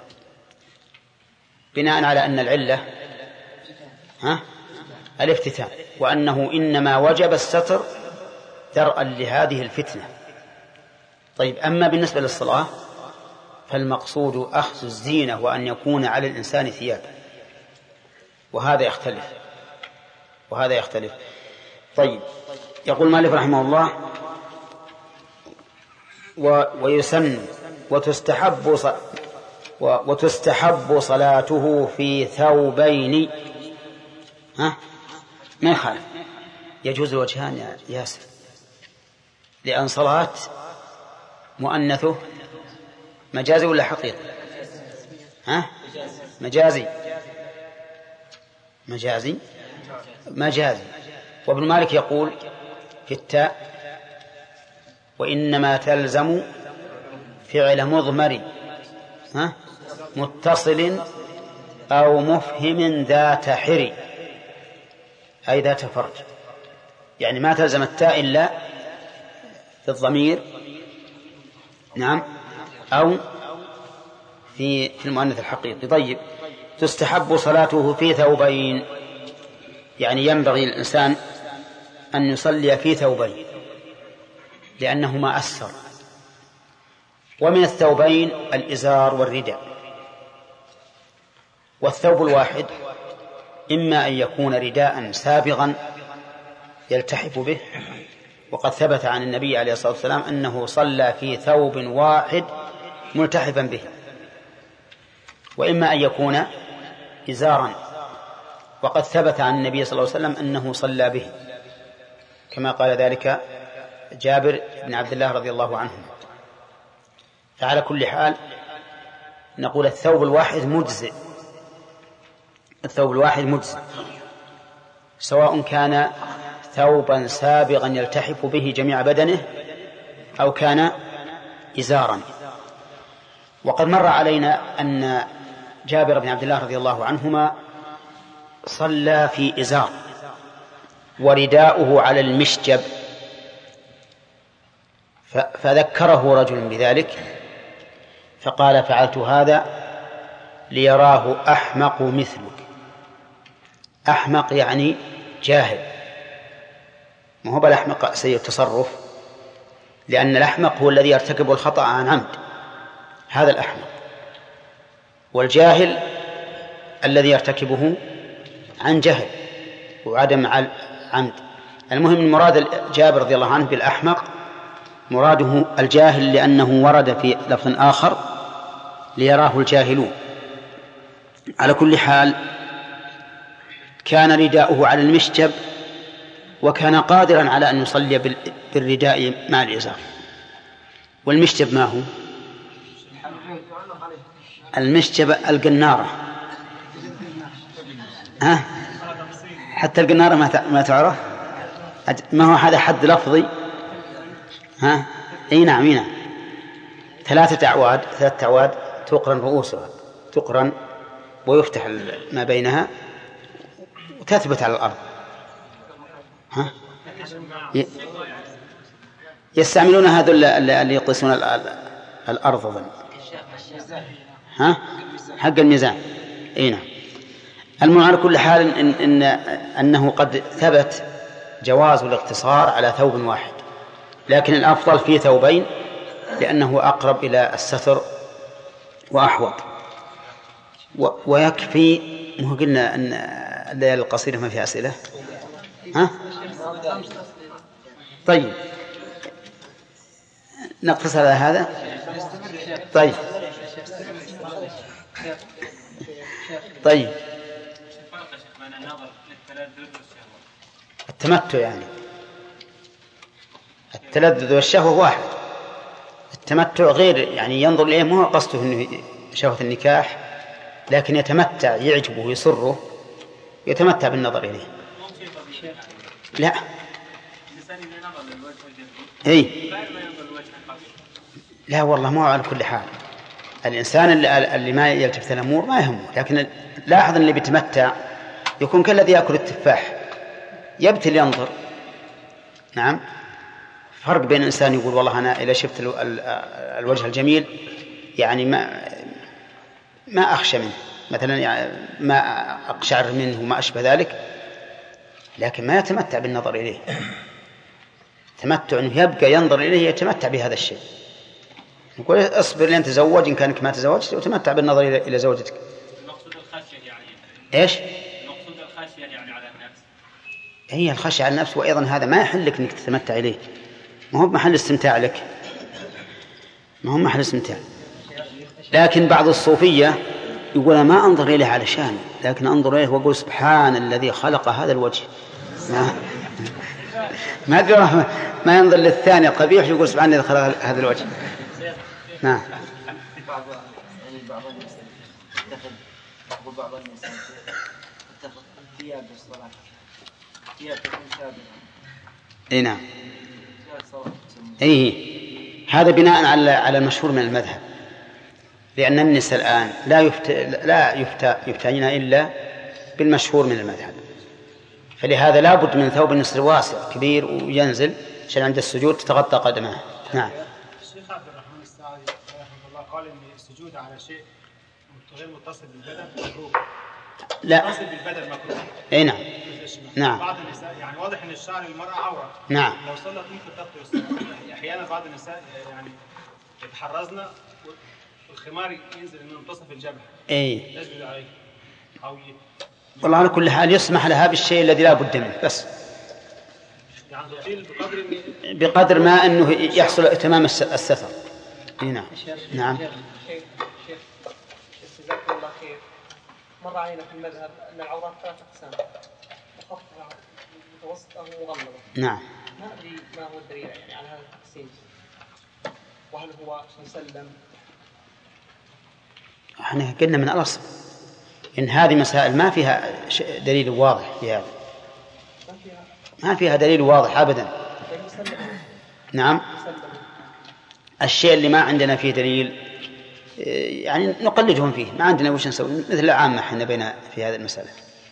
بناء على أن العلة ها الافتتان، وأنه إنما وجب الستر درءا لهذه الفتنة. طيب أما بالنسبة للصلاة فالمقصود أخذ الزينة وأن يكون على الإنسان ثياب، وهذا يختلف وهذا يختلف. طيب، يقول مالك رحمه الله: ويسن وتستحب وتستحب صلاته في ثوبين. ها ما يخالف، يجوز الوجهان يا ياسر، لأن صلاة مؤنثه مجازي ولا حقيقي؟ ها مجازي مجازي مجازي. وابن مالك يقول في التاء: وإنما تلزم فعل مضمر ها متصل أو مفهم ذات حري، أي ذات فرج، يعني ما تلزم التاء إلا في الضمير، نعم، أو في في المؤنث الحقيقي. طيب، تستحب صلاته في ثوبين، يعني ينبغي للإنسان أن يصلي في ثوبين لأنهما أسر. ومن الثوبين الإزار والرداء. والثوب الواحد إما أن يكون رداء سابغا يلتحف به، وقد ثبت عن النبي عليه الصلاة والسلام أنه صلى في ثوب واحد ملتحفا به، وإما أن يكون إزارا، وقد ثبت عن النبي صلى الله عليه وسلم أنه صلى به، كما قال ذلك جابر بن عبد الله رضي الله عنه. فعلى كل حال نقول الثوب الواحد مجزئ، الثوب الواحد مجزئ، سواء كان ثوبا سابغا يلتحف به جميع بدنه أو كان إزارا. وقد مر علينا أن جابر بن عبد الله رضي الله عنهما صلى في إزار ورداؤه على المشجب، فذكره رجل بذلك فقال: فعلت هذا ليراه أحمق مثلك. أحمق يعني جاهل، ما هو بالأحمق سيء التصرف، لأن الأحمق هو الذي يرتكب الخطأ عن عمد، هذا الأحمق، والجاهل الذي يرتكبه عن جهل وعدم عمد. المهم المراد جابر رضي الله عنه بالأحمق مراده الجاهل، لأنه ورد في لفظ آخر ليراه الجاهلون. على كل حال كان رداؤه على المشجب، وكان قادرا على أن يصلي بالرداء مع الإزار. والمشجب ما هو؟ المشجب القنارة، ها؟ حتى القنارة ما تعرف، ما هو هذا حد لفظي؟ ها؟ اي نعم، نعم. ثلاثة أعواد، ثلاثة أعواد تقرن رؤوسها، تقرن ويفتح ما بينها وتثبت على الأرض. ها؟ يستعملون هذا اللي يقيسون الأرض ظن. ها؟ حق الميزان. اي نعم. المهم على كل حال إن إن أنه قد ثبت جواز الاقتصار على ثوب واحد، لكن الأفضل في ثوبين لأنه أقرب إلى الستر وأحوط. ويكفي، مو قلنا أن الليالي القصيرة ما فيها أسئلة؟ ها؟ طيب نقتصر على هذا. طيب طيب التمتع يعني التلذذ والشهوة واحد. التمتع غير، يعني ينظر إليه مو قصده إنه شهوة النكاح، لكن يتمتع، يعجبه ويسره، يتمتع بالنظر إليه. لا إيه لا والله، ما على كل حال الإنسان اللي, اللي ما يلتفت الأمور ما يهمه، لكن لاحظ اللي بيتمتع يكون كالذي يأكل التفاح يبتل ينظر. نعم، فرق بين الإنسان يقول والله أنا إذا شفت الوجه الجميل يعني ما ما أخشى منه مثلا، يعني ما أقشعر منه وما أشبه ذلك، لكن ما يتمتع بالنظر إليه. تمتع أنه يبقى ينظر إليه يتمتع بهذا الشيء. يقول اصبر لين تزوج إن كانك ما تزوجت وتمتع بالنظر إلى زوجتك. المقصود الخشية يعني إيش؟ المقصود الخشية يعني على النفس. هي الخشية على النفس، وأيضا هذا ما يحل لك إنك تتمتع إليه، ما هو محل استمتاع لك، ما هو محل استمتاع. لكن بعض الصوفية يقول ما أنظر إليه على شان، لكن أنظر إليه وأقول سبحان الذي خلق هذا الوجه. ما ما, ما ينظر للثاني القبيح يقول سبحان الذي خلق هذا الوجه. نعم. بعض يعني بعض الناس يتخذ بعض الناس يتخذ ثياب الصلاة ثياب تكون شابهة. اي نعم. اي هذا بناء على على المشهور من المذهب، لأن النساء الآن لا يفتى لا يفتى يفتين إلا بالمشهور من المذهب، فلهذا لا بد من ثوب النسر واسع كبير وينزل عشان عند السجود تتغطى قدمه. نعم. الشيخ عبد الرحمن السعدي رحمه الله قال ان السجود على شيء غير متصل بالبدن مكروه. لا متصل بالبدن مكروه. اي نعم. نعم. بعض النساء يعني واضح ان الشعر المرأة عورة. نعم. لو صلت ممكن تغطي الصلاة. احيانا بعض النساء يعني يتحرزن والخمار ينزل من منتصف الجبهة. اي. يسجد عليه. أو والله على كل حال يسمح لها بالشيء الذي لا بد منه بس. يعني تطيل بقدر بقدر ما انه يحصل اتمام الستر. نعم. نعم. شيخ شيخ جزاكم الله خير. مر علينا في المذهب ان العورات ثلاث اقسام، مخففه متوسطه ومغلظه. نعم. ما ادري ما هو الدليل يعني على هذا التقسيم، وهل هو سلم؟ احنا قلنا من الاصل ان هذه مسائل ما فيها دليل واضح في هذا، ما فيها دليل واضح ابدا. نعم. الشيء اللي ما عندنا فيه دليل يعني نقلدهم فيه، ما عندنا وش نسوي، مثل العامة احنا بين في هذه المسألة.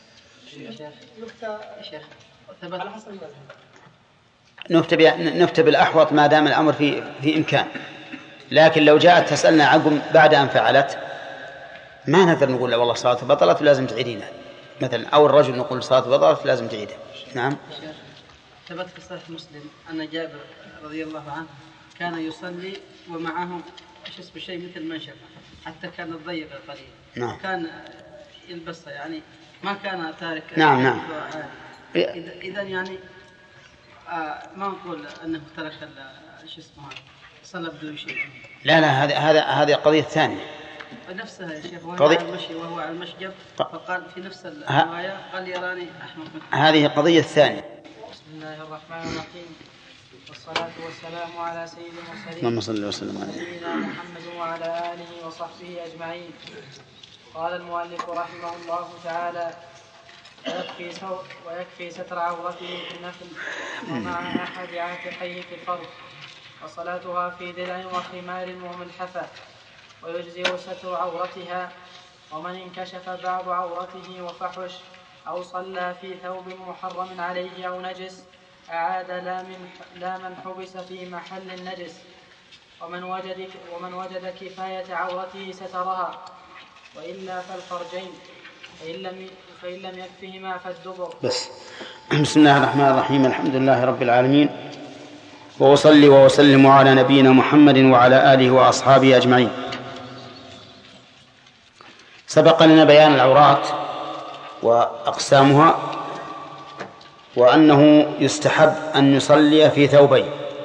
نفتى نفتى بالأحوط ما دام الأمر في في إمكان، لكن لو جاءت تسألنا عقب بعد أن فعلت ما نقدر نقول لا والله صلاة بطلت لازم تعيدينها مثلا، أو الرجل نقول صلاة بطلت لازم تعيدها. نعم. ثبت في صحيح مسلم أن جابر رضي الله عنه كان يصلي ومعه ايش اسمه شيء مثل منشفة حتى كان ضيق قليل. نعم. كان يلبسها يعني ما كان تارك. نعم نعم. إذا يعني آه ما نقول أنه ترك ايش اسمه صلى بدون شيء. لا لا هذا هذا هذه قضية ثانية. نفسها يا شيخ وهو على المشي وهو على المشجب فقال في نفس الرواية قال يراني أحمد. هذه قضية ثانية. بسم الله الرحمن الرحيم، والصلاة والسلام على سيد المرسلين اللهم صل وسلم على سيدنا محمد وعلى آله وصحبه أجمعين. قال المؤلف رحمه الله تعالى: ويكفي, ويكفي ستر عورته في النفل ومع أحد عاتقيه في الفرض، وصلاتها في درع وخمار وملحفة، ويجزئ ستر عورتها. ومن انكشف بعض عورته وفحش أو صلى في ثوب محرم عليه أو نجس أعاد لا من, لا من حبس في محل النجس. ومن وجد, ومن وجد كفاية عورته سترها، وإلا فالفرجين، فإن لم, فإن لم يكفهما فالدبر. بس. بسم الله الرحمن الرحيم، الحمد لله رب العالمين، وأصلي وأسلم على نبينا محمد وعلى آله وأصحابه أجمعين. سبق لنا بيان العورات وأقسامها، وأنه يستحب أن يصلي في ثوبين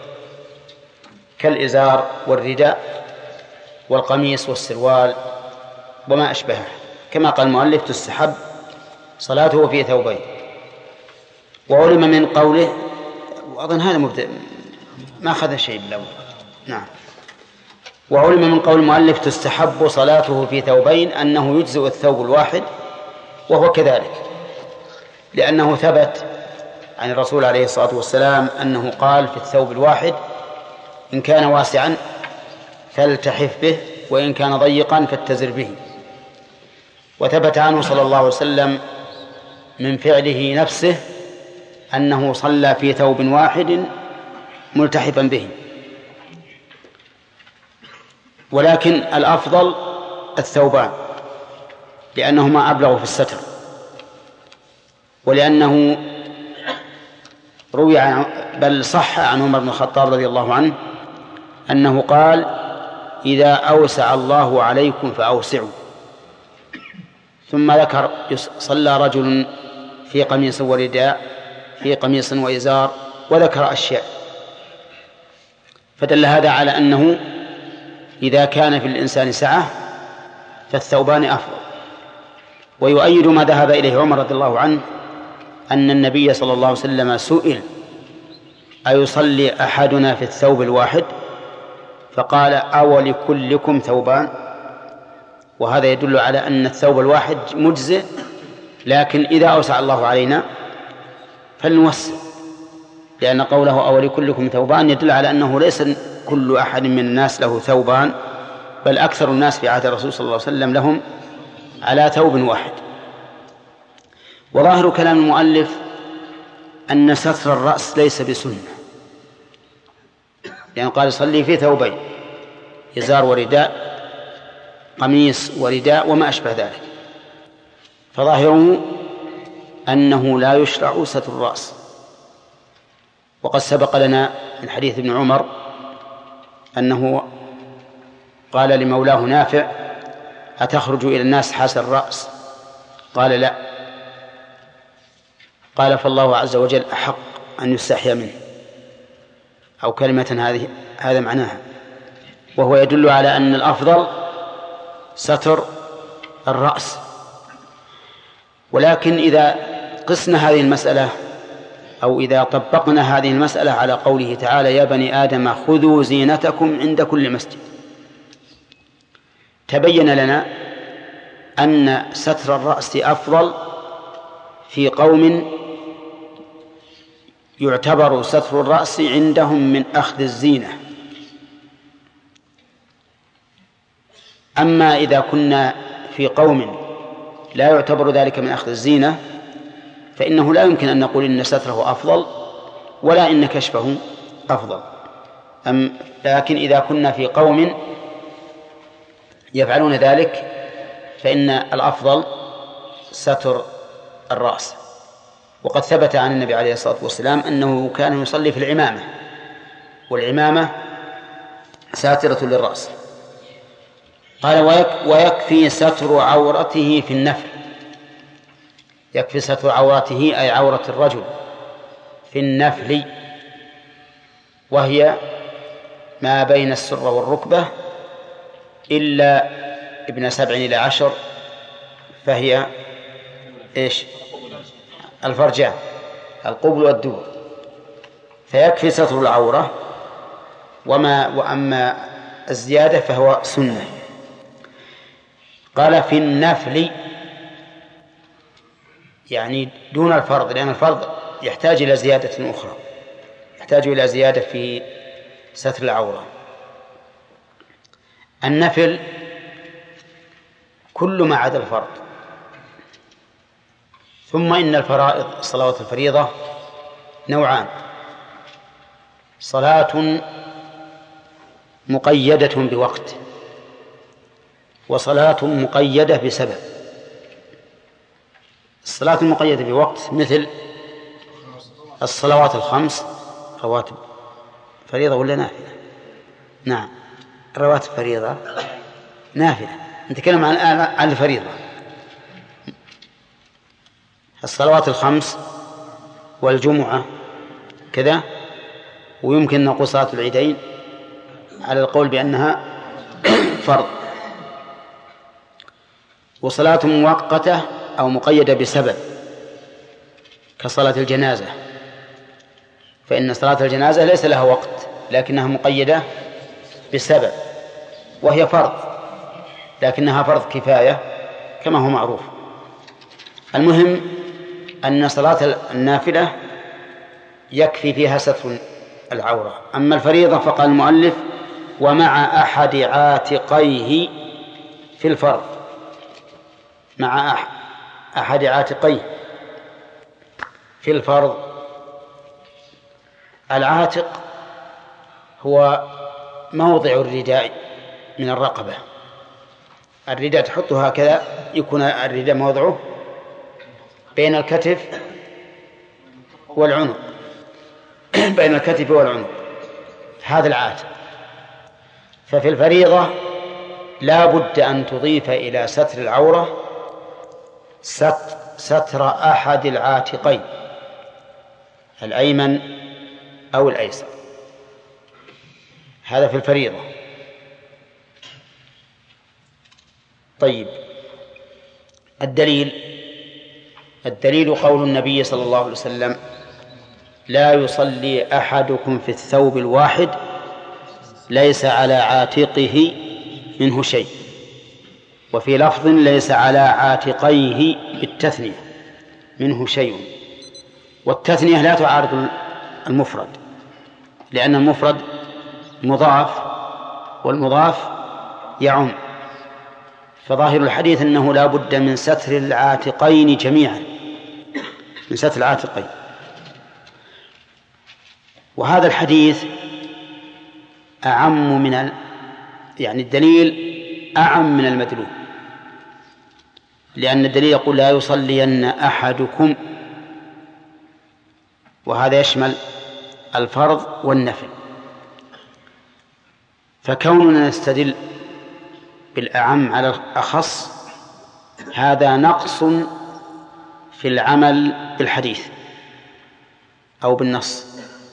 كالإزار والرداء والقميص والسروال وما أشبهه، كما قال المؤلف تستحب صلاته في ثوبين. وعلم من قوله، وأظن هذا مبدأ ما أخذ شيء بالأول. نعم. وعلم من قول المؤلف تستحب صلاته في ثوبين أنه يجزئ الثوب الواحد، وهو كذلك، لأنه ثبت عن الرسول عليه الصلاة والسلام أنه قال في الثوب الواحد: إن كان واسعا فالتحف به، وإن كان ضيقا فاتزر به. وثبت عنه صلى الله عليه وسلم من فعله نفسه أنه صلى في ثوب واحد ملتحفا به. ولكن الأفضل الثوبان، لأنهما أبلغ في الستر، ولأنه روي عن بل صح عن عمر بن الخطاب رضي الله عنه أنه قال: إذا أوسع الله عليكم فأوسعوا. ثم ذكر صلى رجل في قميص ورداء، في قميص وإزار، وذكر أشياء، فدل هذا على أنه إذا كان في الإنسان سعة فالثوبان أفضل. ويؤيد ما ذهب إليه عمر رضي الله عنه أن النبي صلى الله عليه وسلم سئل أيصلي أحدنا في الثوب الواحد؟ فقال أولكلكم ثوبان؟ وهذا يدل على أن الثوب الواحد مجزئ، لكن إذا أوسع الله علينا فلنوسع، لأن قوله أولكلكم ثوبان يدل على أنه ليس كل أحد من الناس له ثوبان، بل أكثر الناس في عهد الرسول صلى الله عليه وسلم لهم على ثوب واحد. وظاهر كلام المؤلف أن ستر الرأس ليس بسنة، يعني قال صلي في ثوبين، إزار ورداء، قميص ورداء وما أشبه ذلك، فظاهره أنه لا يشرع ستر الرأس. وقد سبق لنا من حديث ابن عمر أنه قال لمولاه نافع أتخرج إلى الناس حاس الرأس؟ قال لا. قال فالله عز وجل أحق أن يستحيا منه، أو كلمة هذه هذا معناها، وهو يدل على أن الأفضل ستر الرأس. ولكن إذا قسنا هذه المسألة أو إذا طبقنا هذه المسألة على قوله تعالى يا بني آدم خذوا زينتكم عند كل مسجد، تبين لنا أن ستر الرأس أفضل في قوم يعتبر ستر الرأس عندهم من أخذ الزينة. أما إذا كنا في قوم لا يعتبر ذلك من أخذ الزينة فإنه لا يمكن أن نقول إن ستره أفضل ولا إن كشفه أفضل. أم لكن إذا كنا في قوم يفعلون ذلك فإن الأفضل ستر الرأس. وقد ثبت عن النبي عليه الصلاة والسلام أنه كان يصلي في العمامة، والعمامة ساترة للرأس. قال ويكفي ستر عورته في النفل، يكفي ستر عورته أي عورة الرجل في النفل، وهي ما بين السرة والركبة إلا ابن سبع إلى عشر، فهي إيش؟ الفرجان، القبل والدبر، فيكفي ستر العورة. وما وأما الزيادة فهو سنة. قال في النفل يعني دون الفرض، لأن الفرض يحتاج إلى زيادة أخرى، يحتاج إلى زيادة في ستر العورة. النفل كل ما عدا الفرض. ثم إن الفرائض الصلوات الفريضة نوعان: صلاة مقيدة بوقت، وصلاة مقيدة بسبب. الصلاة المقيدة بوقت مثل الصلوات الخمس، رواتب فريضة ولا نافلة؟ نعم، رواتب فريضة نافلة، نتكلم عن عن الفريضة. الصلوات الخمس والجمعة كذا، ويمكن نقول صلاة العيدين على القول بأنها فرض. وصلاة مؤقتة أو مقيدة بسبب كصلاة الجنازة، فإن صلاة الجنازة ليس لها وقت لكنها مقيدة بسبب، وهي فرض لكنها فرض كفاية كما هو معروف. المهم أن صلاة النافلة يكفي فيها ستر العورة. أما الفريضة فقال المؤلف ومع أحد عاتقيه في الفرض، مع أحد عاتقيه في الفرض. العاتق هو موضع الرداء من الرقبة، الرداء تحطه هكذا، يكون الرداء موضعه بين الكتف والعنق، بين الكتف والعنق، هذا العاتق. ففي الفريضة لا بد أن تضيف إلى ستر العورة ستر أحد العاتقين الأيمن أو الأيسر، هذا في الفريضة. طيب، الدليل الدليل قول النبي صلى الله عليه وسلم: لا يصلي أحدكم في الثوب الواحد ليس على عاتقه منه شيء، وفي لفظ: ليس على عاتقيه بالتثنية منه شيء. والتثنية لا تعارض المفرد، لأن المفرد مضاف والمضاف يعم، فظاهر الحديث أنه لا بد من ستر العاتقين جميعا، من ستر العاتقين. وهذا الحديث أعم من ال... يعني الدليل أعم من المدلول، لأن الدليل يقول: لا يصلين أحدكم، وهذا يشمل الفرض والنفل. فكوننا نستدل بالأعم على الأخص هذا نقص في العمل بالحديث أو بالنص.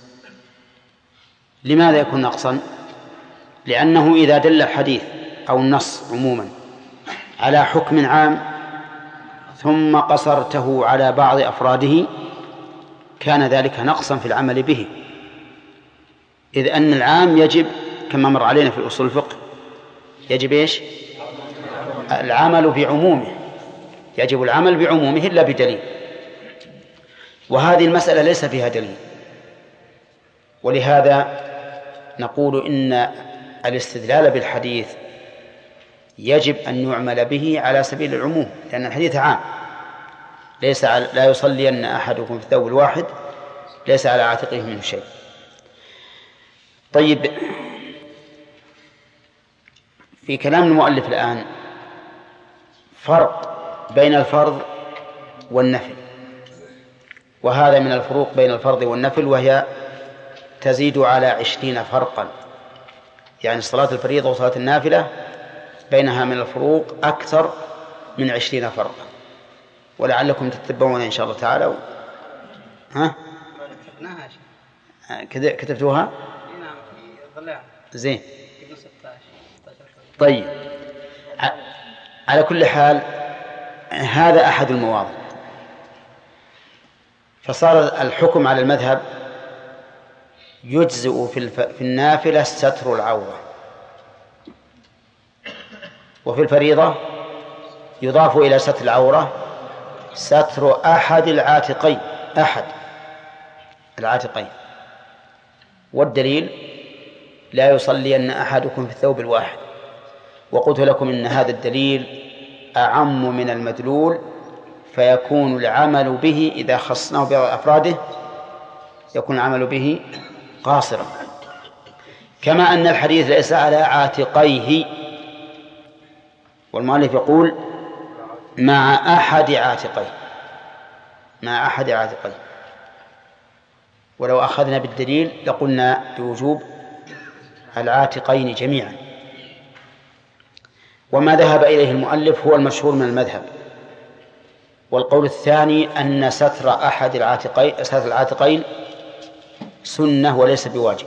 لماذا يكون نقصا؟ لأنه إذا دل الحديث أو النص عموما على حكم عام ثم قصرته على بعض أفراده كان ذلك نقصا في العمل به، إذ أن العام يجب كما مر علينا في أصول الفقه يجب إيش؟ العمل بعمومه، يجب العمل بعمومه إلا بدليل، وهذه المسألة ليس فيها دليل. ولهذا نقول إن الاستدلال بالحديث يجب أن يعمل به على سبيل العموم، لأن الحديث عام: ليس على لا يصلين أحدكم في الثوب الواحد ليس على عاتقه منه شيء. طيب، في كلام المؤلف الآن فرق بين الفرض والنفل، وهذا من الفروق بين الفرض والنفل، وهي تزيد على عشرين فرقا، يعني صلاة الفريضة وصلاة النافلة بينها من الفروق أكثر من عشرين فرقا، ولعلكم تتبعون إن شاء الله تعالى. و... ها؟ كتبتوها؟ زين. طيب، على كل حال هذا أحد المواضع، فصار الحكم على المذهب يجزئ في, الف... في النافلة ستر العورة، وفي الفريضة يضاف إلى ستر العورة ستر أحد العاتقين أحد العاتقين. والدليل: لا يصلين أحدكم في الثوب الواحد. وقلت لكم إن هذا الدليل أعم من المدلول، فيكون العمل به إذا خصناه بأفراده يكون العمل به قاصرا، كما أن الحديث ليس على عاتقيه، والمؤلف يقول: مع أحد عاتقيه، مع أحد عاتقيه. ولو أخذنا بالدليل لقلنا بوجوب العاتقين جميعا. وما ذهب إليه المؤلف هو المشهور من المذهب. والقول الثاني أن ستر أحد العاتقين ستر العاتقين سنة وليس بواجب،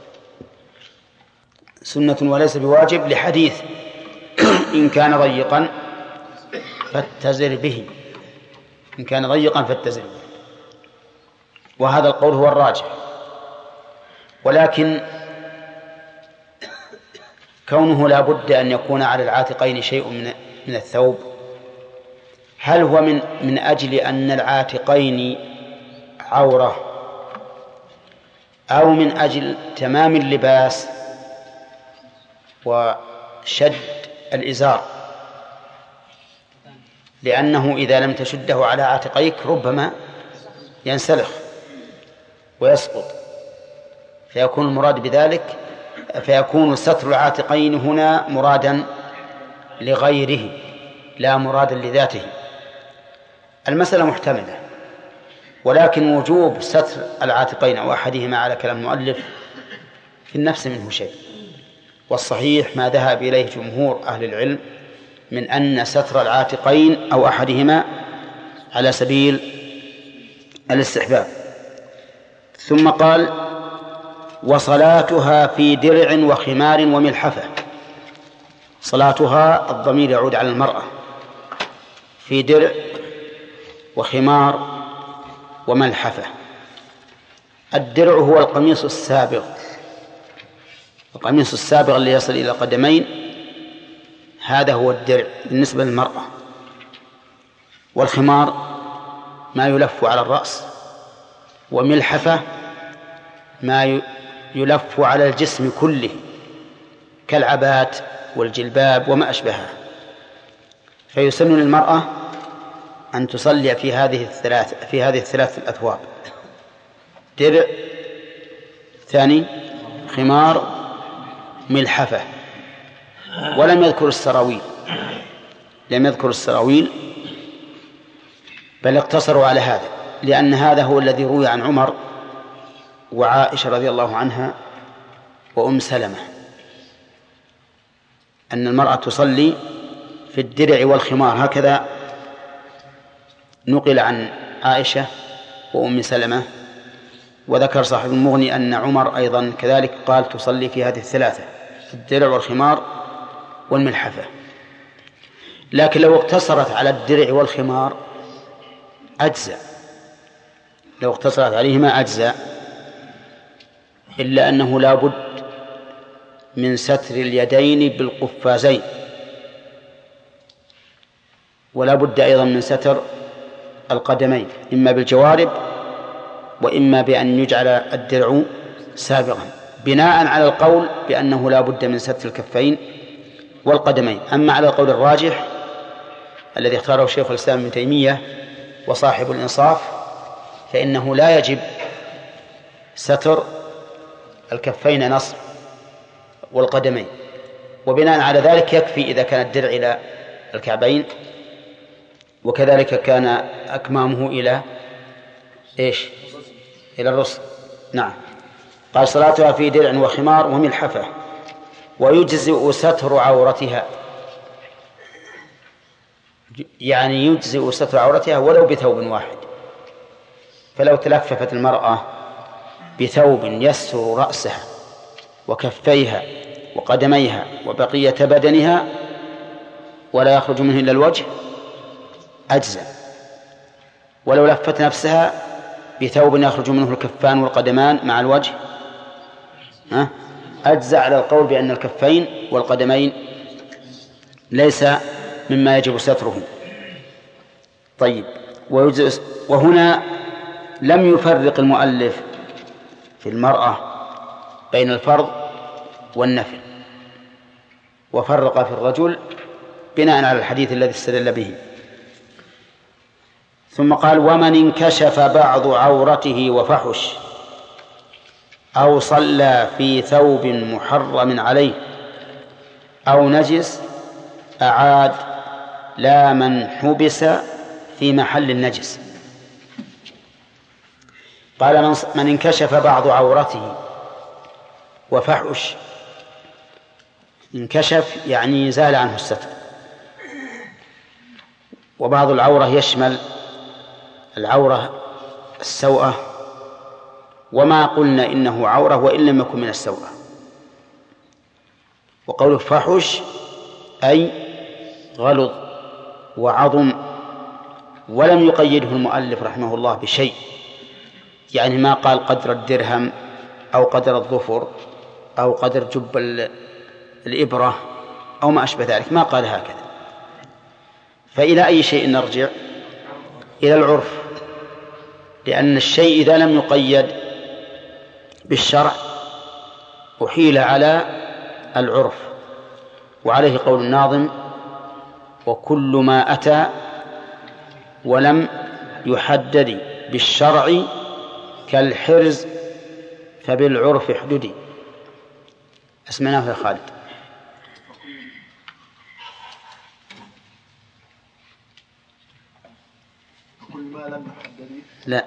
سنة وليس بواجب، لحديث: إن كان ضيقا فاتزر به، إن كان ضيقا فاتزر به. وهذا القول هو الراجح. ولكن كونه لا بد أن يكون على العاتقين شيء من من الثوب، هل هو من من أجل أن العاتقين عورة، أو من أجل تمام اللباس وشد الإزار؟ لأنه إذا لم تشده على عاتقيك ربما ينسلخ ويسقط، فيكون المراد بذلك فيكون ستر العاتقين هنا مرادا لغيره لا مرادا لذاته. المسألة محتملة، ولكن وجوب ستر العاتقين أو أحدهما على كلام المؤلف في النفس منه شيء، والصحيح ما ذهب إليه جمهور أهل العلم من أن ستر العاتقين أو أحدهما على سبيل الاستحباب. ثم قال وصلاتها في درع وخمار وملحفة. صلاتها الضمير يعود على المرأة، في درع وخمار وملحفة. الدرع هو القميص السابغ، القميص السابغ اللي يصل إلى القدمين، هذا هو الدرع بالنسبة للمرأة. والخمار ما يلف على الرأس، وملحفة ما يلف على الجسم كله كالعبات والجلباب وما أشبهها. فيسن للمرأة أن تصلي في هذه الثلاث في هذه الثلاث الأثواب: درع، ثاني خمار، ملحفة. ولم يذكر السراويل، لم يذكر السراويل بل اقتصروا على هذا، لأن هذا هو الذي روي عن عمر وعائشة رضي الله عنها وأم سلمة أن المرأة تصلي في الدرع والخمار، هكذا نقل عن عائشة وأم سلمة. وذكر صاحب المغني أن عمر أيضا كذلك قال تصلي في هذه الثلاثة: الدرع والخمار والملحفة. لكن لو اقتصرت على الدرع والخمار أجزاء، لو اقتصرت عليهما أجزاء، إلا أنه لا بد من ستر اليدين بالقفازين، ولا بد أيضا من ستر القدمين، إما بالجوارب وإما بأن يجعل الدرع سابغا، بناء على القول بأنه لا بد من ستر الكفين والقدمين. أما على القول الراجح الذي اختاره شيخ الإسلام ابن تيمية وصاحب الإنصاف، فإنه لا يجب ستر الكفين نصب والقدمين، وبناء على ذلك يكفي إذا كان الدرع إلى الكعبين، وكذلك كان أكمامه إلى إيش؟ إلى الرسل. نعم. قال صلاتها في درع وخمار وملحفة، ويجزئ ستر عورتها، يعني يجزئ ستر عورتها ولو بثوب واحد. فلو تلففت المرأة بثوب يستر رأسها وكفيها وقدميها وبقية بدنها ولا يخرج منه إلا الوجه أجزأ، ولو لفت نفسها بثوب يخرج منه الكفان والقدمان مع الوجه أجزأ، على القول بأن الكفين والقدمين ليس مما يجب ستره. طيب، وهنا لم يفرق المؤلف في المرأة بين الفرض والنفل، وفرق في الرجل بناء على الحديث الذي استدل به. ثم قال ومن انكشف بعض عورته وفحش أو صلى في ثوب محرم عليه أو نجس أعاد لا من حبس في محل النجس. قال من انكشف بعض عورته وفحش، انكشف يعني زال عنه الستر، وبعض العورة يشمل العورة السوءة، وما قلنا إنه عورة وإن لم يكن من السوءة. وقوله فحش أي غلظ وعظم، ولم يقيده المؤلف رحمه الله بشيء، يعني ما قال قدر الدرهم أو قدر الظفر أو قدر جب الإبرة أو ما أشبه ذلك، ما قال هكذا. فإلى أي شيء نرجع؟ إلى العرف، لأن الشيء إذا لم يقيد بالشرع أحيل على العرف. وعليه قول الناظم وكل ما أتى ولم يحدد بالشرع كالحرز فبالعرف احددي. اسمناه يا خالد. كل ما لم يحدد لا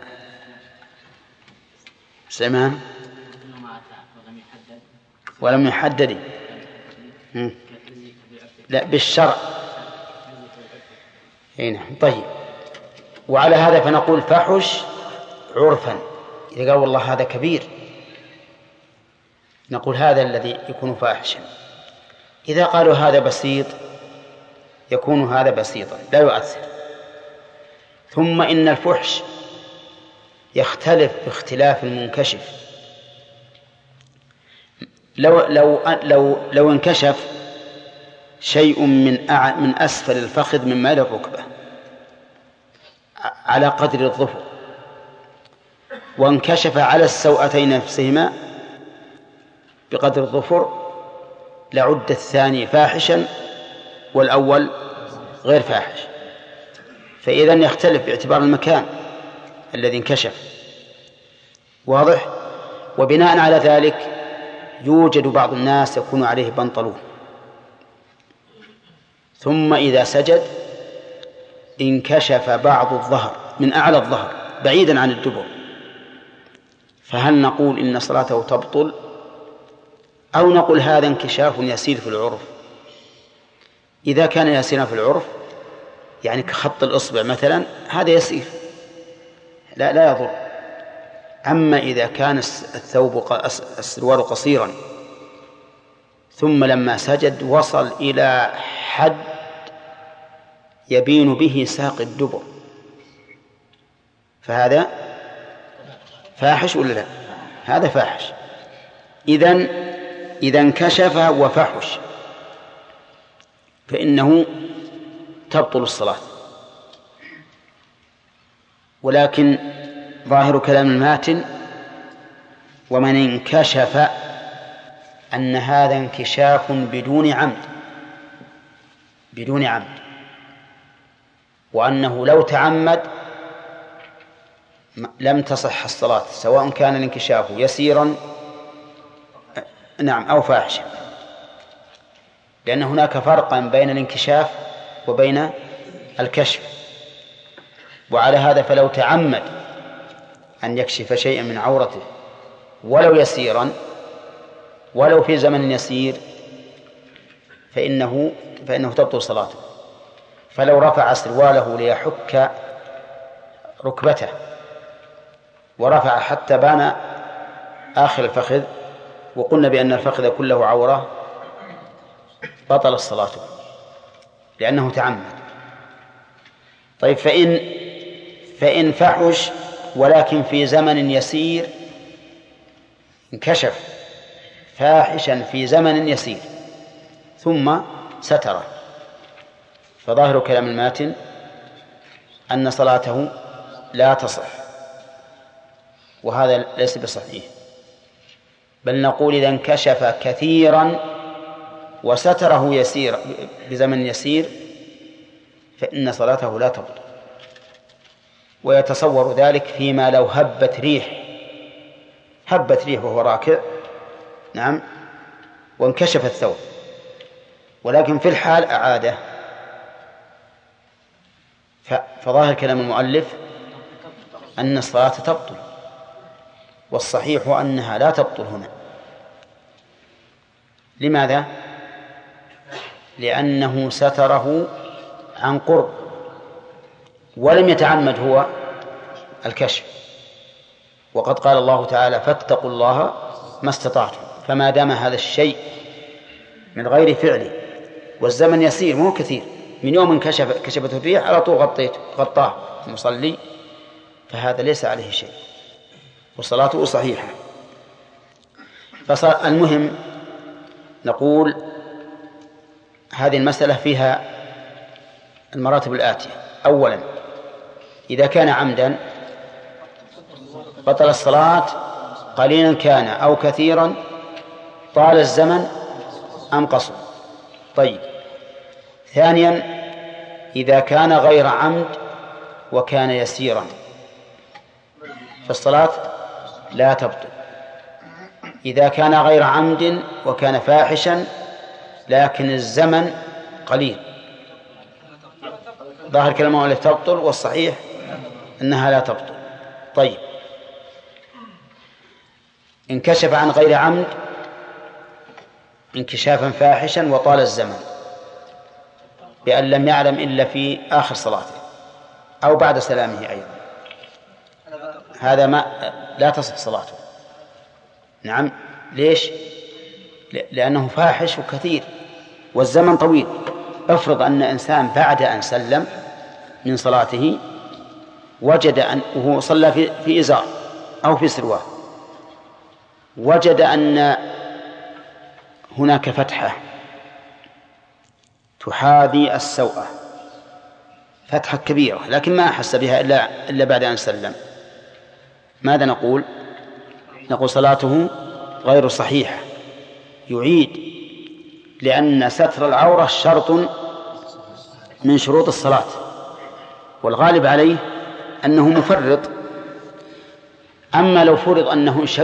سليمان ولم يحدد لا بالشرع. هنا طيب. وعلى هذا فنقول فحش عرفا. إذا قال والله هذا كبير نقول هذا الذي يكون فاحشا. إذا قالوا هذا بسيط يكون هذا بسيطا لا يؤثر. ثم إن الفحش يختلف باختلاف المنكشف. لو لو لو لو انكشف شيء من أع... من أسفل الفخذ مما إلى الركبة على قدر الظفر، وانكشف على السوأتين نفسهما بقدر الظفر، لعد الثاني فاحشا والأول غير فاحش. فإذا يختلف باعتبار المكان الذي انكشف. واضح؟ وبناء على ذلك يوجد بعض الناس يكون عليه بنطلون ثم إذا سجد انكشف بعض الظهر من أعلى الظهر بعيدا عن الدبر، فهل نقول إن صلاته تبطل أو نقول هذا انكشاف يسير في العرف؟ إذا كان يسيرا في العرف يعني كخط الإصبع مثلا هذا يسير لا لا يضر. أما إذا كان الثوب السروال قصيرا ثم لما سجد وصل إلى حد يبين به ساق الدبر فهذا فاحش ولا لا؟ هذا فاحش. إذن إذا انكشف وفحش فإنه تبطل الصلاة. ولكن ظاهر كلام الماتن ومن انكشف أن هذا انكشاف بدون عمد بدون عمد وأنه لو تعمد لم تصح الصلاة سواء كان الانكشاف يسيرا نعم أو فاحشا، لأن هناك فرقا بين الانكشاف وبين الكشف. وعلى هذا فلو تعمد أن يكشف شيئا من عورته ولو يسيرا ولو في زمن يسير فإنه فإنه تبطل صلاته. فلو رفع سرواله ليحك ركبته ورفع حتى بان آخر الفخذ وقلنا بأن الفخذ كله عورة بطل الصلاة لأنه تعمد. طيب فإن فإن فحش ولكن في زمن يسير انكشف فاحشا في زمن يسير ثم ستره فظاهر كلام الماتن أن صلاته لا تصح، وهذا ليس بصحيح. بل نقول إذا انكشف كثيرا وستره يسير بزمن يسير فإن صلاته لا تبطل. ويتصور ذلك فيما لو هبت ريح هبت ريح وهو راكع نعم وانكشف الثوب ولكن في الحال أعاده. فظاهر كلام المؤلف أن الصلاة تبطل، والصحيح أنها لا تبطل هنا. لماذا؟ لأنه ستره عن قرب ولم يتعمد هو الكشف، وقد قال الله تعالى فاتقوا الله ما استطعتم. فما دام هذا الشيء من غير فعله والزمن يسير مو كثير من يوم كشف كشفته الريح على طول غطيت غطاه المصلي فهذا ليس عليه شيء وصلاته صحيحة. فالمهم نقول هذه المسألة فيها المراتب الآتية. أولا إذا كان عمدا بطل الصلاة قليلا كان أو كثيرا طال الزمن أم قصر. طيب ثانيا إذا كان غير عمد وكان يسيرا فالصلاة لا تبطل. إذا كان غير عمد وكان فاحشا لكن الزمن قليل ظاهر كلامه لا تبطل والصحيح أنها لا تبطل. طيب انكشف عن غير عمد انكشافا فاحشا وطال الزمن بأن لم يعلم إلا في آخر صلاته أو بعد سلامه أيضا، هذا ما لا تصح صلاته. نعم. ليش؟ لأنه فاحش وكثير والزمن طويل. افرض أن إنسان بعد أن سلم من صلاته وجد أن وهو صلى في, في إزار أو في سروال، وجد أن هناك فتحة تحاذي السوءة، فتحة كبيرة، لكن ما أحس بها إلا, إلا بعد أن سلم. ماذا نقول؟ نقول صلاته غير صحيحة، يعيد، لأن ستر العورة شرط من شروط الصلاة، والغالب عليه أنه مفرط. أما لو فرض أنه انشق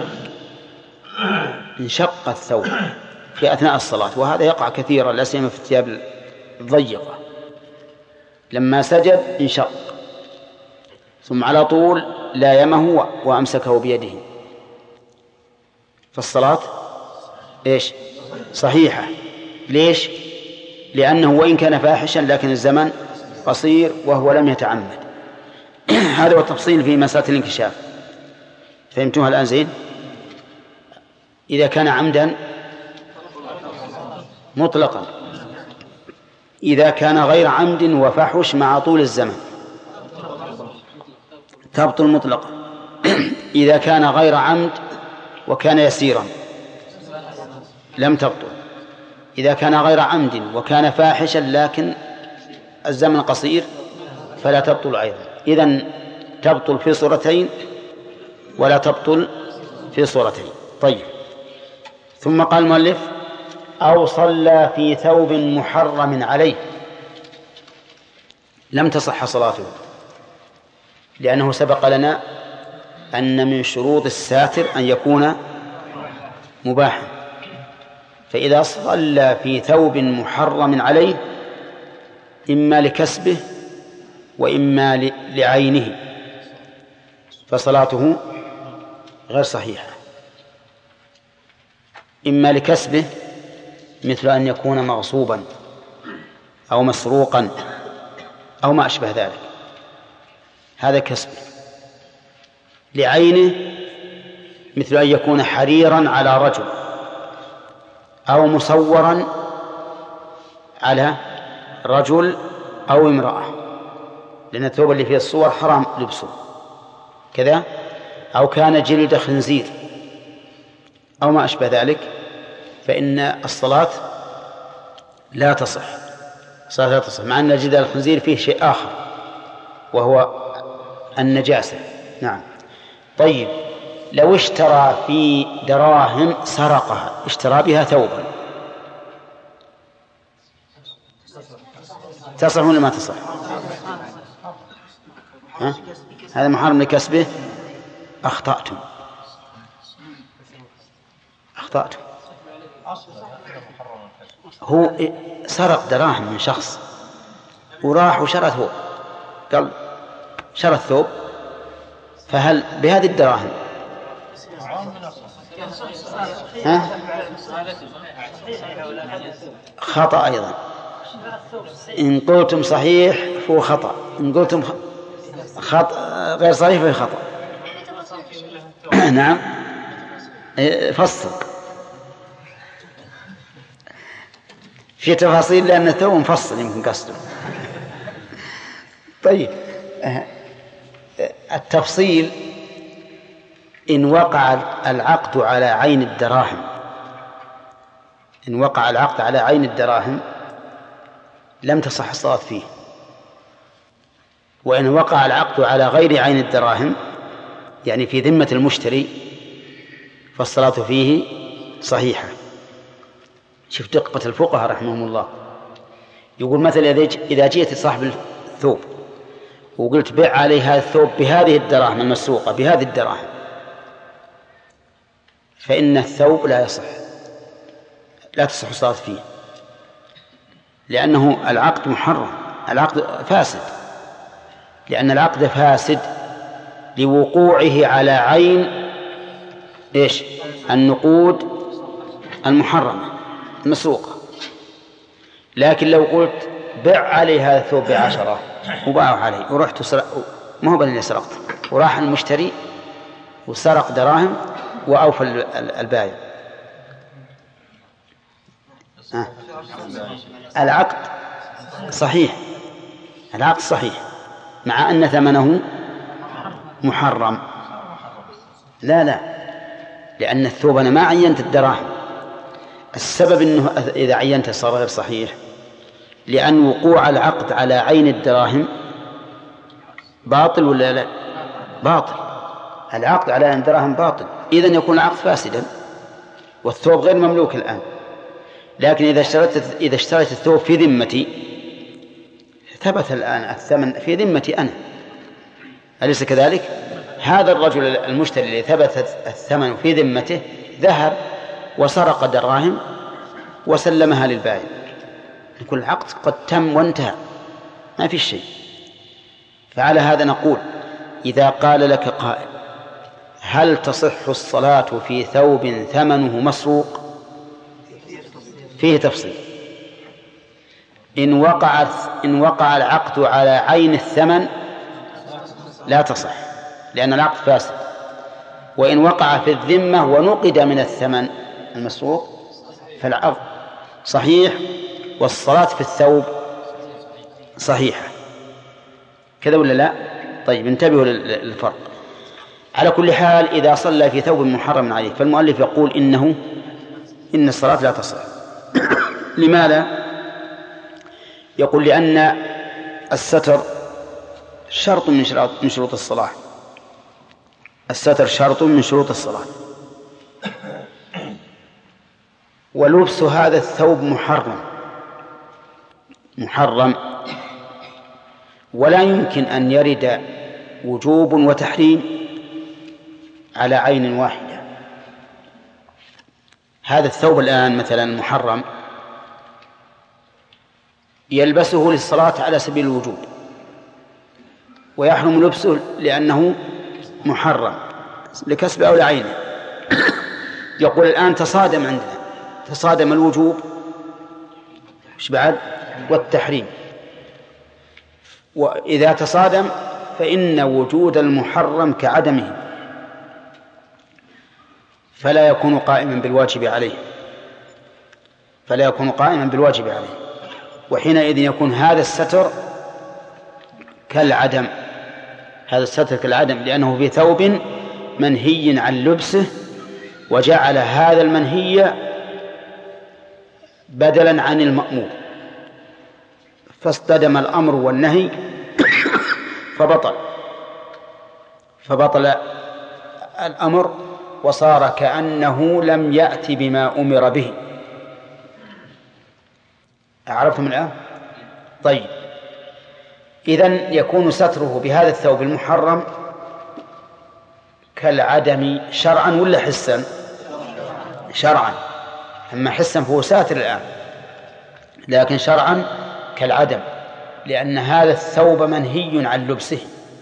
انشق الثوب في أثناء الصلاة، وهذا يقع كثيرا لا سيما في الثياب الضيقة، لما سجد انشق ثم على طول لايمه وأمسكه بيده، فالصلاة إيش؟ صحيحة. ليش؟ لأنه وإن كان فاحشا لكن الزمن قصير وهو لم يتعمد. هذا هو التفصيل في مسألة الانكشاف. فهمتوها الآن زين؟ إذا كان عمدا مطلقا، إذا كان غير عمد وفحش مع طول الزمن تبطل مطلقا. إذا كان غير عمد وكان يسيرا لم تبطل. إذا كان غير عمد وكان فاحشا لكن الزمن قصير فلا تبطل أيضا. إذن تبطل في صورتين ولا تبطل في صورتين. طيب، ثم قال المؤلف: أو صلى في ثوب محرم عليه، لم تصح صلاته، لأنه سبق لنا أن من شروط الساتر أن يكون مباحا، فإذا صلى في ثوب محرم عليه إما لكسبه وإما لعينه فصلاته غير صحيحة. إما لكسبه مثل أن يكون مغصوبا أو مسروقا أو ما أشبه ذلك، هذا كسبه. لعينه مثل أن يكون حريرا على رجل أو مصورا على رجل أو امرأة، لأن الثوب اللي فيه الصور حرام لبسه كذا، أو كان جلد خنزير أو ما أشبه ذلك، فإن الصلاة لا تصح. الصلاة لا تصح، مع أن جلد الخنزير فيه شيء آخر وهو النجاسة. نعم. طيب، لو اشترى في دراهم سرقها، اشترى بها ثوبا، تصح ولا ما تصح؟ ها؟ هذا محرم لكسبه. أخطأتم أخطأتم هو سرق دراهم من شخص وراح وشرى ثوب، قال شرى الثوب، فهل بهذه الدراهم ها؟ خطأ أيضا. إن قلتم صحيح فهو خطأ، إن قلتم خطأ غير صحيح فهو خطأ. نعم، فصل في تفاصيل لأن الثوب مفصل يمكن قصده. طيب، التفصيل: إن وقع العقد على عين الدراهم إن وقع العقد على عين الدراهم لم تصح الصلاة فيه، وإن وقع العقد على غير عين الدراهم يعني في ذمة المشتري فالصلاة فيه صحيحة. شوف دقة الفقهاء رحمهم الله، يقول مثلا إذا جئت صاحب الثوب وقلت بيع عليه هذا الثوب بهذه الدراهم المسروقة بهذه الدراهم، فإن الثوب لا يصح، لا تصح الصلاة فيه، لأنه العقد محرم، العقد فاسد، لأن العقد فاسد لوقوعه على عين إيش؟ النقود المحرمة. مسروقة. لكن لو قلت بع علي هذا الثوب بعشرة وباعه علي ورحت سرق، ما هو بل سرقت، وراح المشتري وسرق دراهم وأوفى البائع، آه. العقد صحيح، العقد صحيح مع أن ثمنه محرم. لا لا، لأن الثوب أنا ما عينت الدراهم، السبب أنه إذا عينته صار غير صحيح، لأن وقوع العقد على عين الدراهم باطل ولا لا؟ باطل. العقد على عين الدراهم باطل، إذن يكون العقد فاسدا والثوب غير مملوك الآن. لكن إذا اشتريت إذا اشتريت الثوب في ذمتي ثبت الآن الثمن في ذمتي أنا، أليس كذلك؟ هذا الرجل المشتري الذي ثبت الثمن في ذمته ذهب وسرق دراهم وسلمها للبائع، يكون العقد قد تم وانتهى، ما في شيء. فعلى هذا نقول إذا قال لك قائل هل تصح الصلاة في ثوب ثمنه مسروق؟ فيه تفصيل. إن وقع إن وقع العقد على عين الثمن لا تصح لأن العقد فاسد، وإن وقع في الذمة ونقد من الثمن المسروق فالعقد صحيح والصلاة في الثوب صحيحة. كذا ولا لا؟ طيب انتبهوا للفرق. على كل حال إذا صلى في ثوب محرم عليه فالمؤلف يقول إنه إن الصلاة لا تصح. لماذا؟ يقول لأن الستر شرط من شروط من شروط الصلاة، الستر شرط من شروط الصلاة، ولبس هذا الثوب محرم محرم ولا يمكن أن يرد وجوب وتحريم على عين واحدة. هذا الثوب الآن مثلا محرم يلبسه للصلاة على سبيل الوجوب، ويحرم لبسه لأنه محرم لكسب أو لعينه. يقول الآن تصادم عندنا، تصادم الوجوب إيش بعد والتحريم، وإذا تصادم فإن وجود المحرم كعدمه، فلا يكون قائما بالواجب عليه فلا يكون قائما بالواجب عليه وحينئذ يكون هذا الستر كالعدم، هذا الستر كالعدم لأنه في ثوب منهي عن لبسه، وجعل هذا المنهي بدلا عن المأمور، فاصطدم الأمر والنهي فبطل فبطل الأمر وصار كأنه لم يأتي بما أمر به. أعرفتم الآن؟ طيب، إذن يكون ستره بهذا الثوب المحرم كالعدم شرعا ولا حسا؟ شرعا. أما حسا فهو ساتر الآن، لكن شرعا كالعدم، لأن هذا الثوب منهي عن لبسه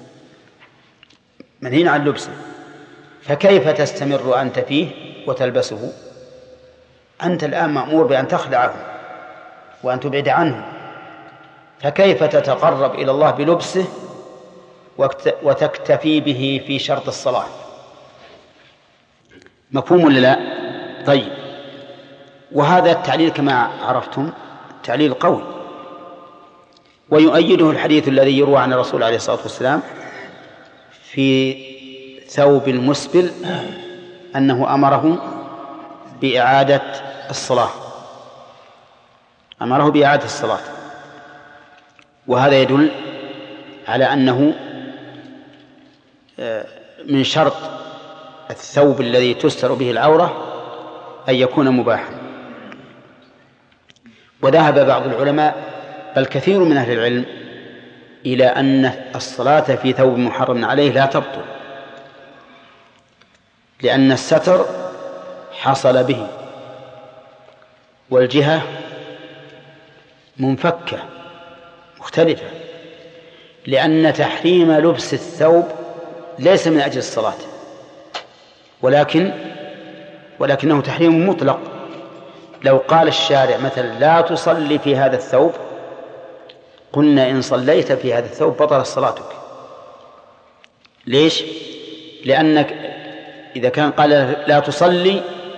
منهي عن لبسه فكيف تستمر أنت فيه وتلبسه؟ أنت الآن مأمور بأن تخلعه وأن تبعد عنه، فكيف تتقرب إلى الله بلبسه وتكتفي به في شرط الصلاة؟ مفهوم ولا لا؟ طيب، وهذا التعليل كما عرفتم تعليل قوي، ويؤيده الحديث الذي يروى عن الرسول عليه الصلاة والسلام في ثوب المسبل أنه أمره بإعادة الصلاة أمره بإعادة الصلاة وهذا يدل على أنه من شرط الثوب الذي تستر به العورة أن يكون مباحا. وذهب بعض العلماء بل كثير من أهل العلم إلى أن الصلاة في ثوب محرم عليه لا تبطل، لأن الستر حصل به والجهة منفكة مختلفة، لأن تحريم لبس الثوب ليس من أجل الصلاة ولكن ولكنه تحريم مطلق، لو قال الشارع مثلا لا تصلي في هذا الثوب، قلنا إن صليت في هذا الثوب بطلت صلاتك. ليش؟ لأنك إذا كان قال لا تصلي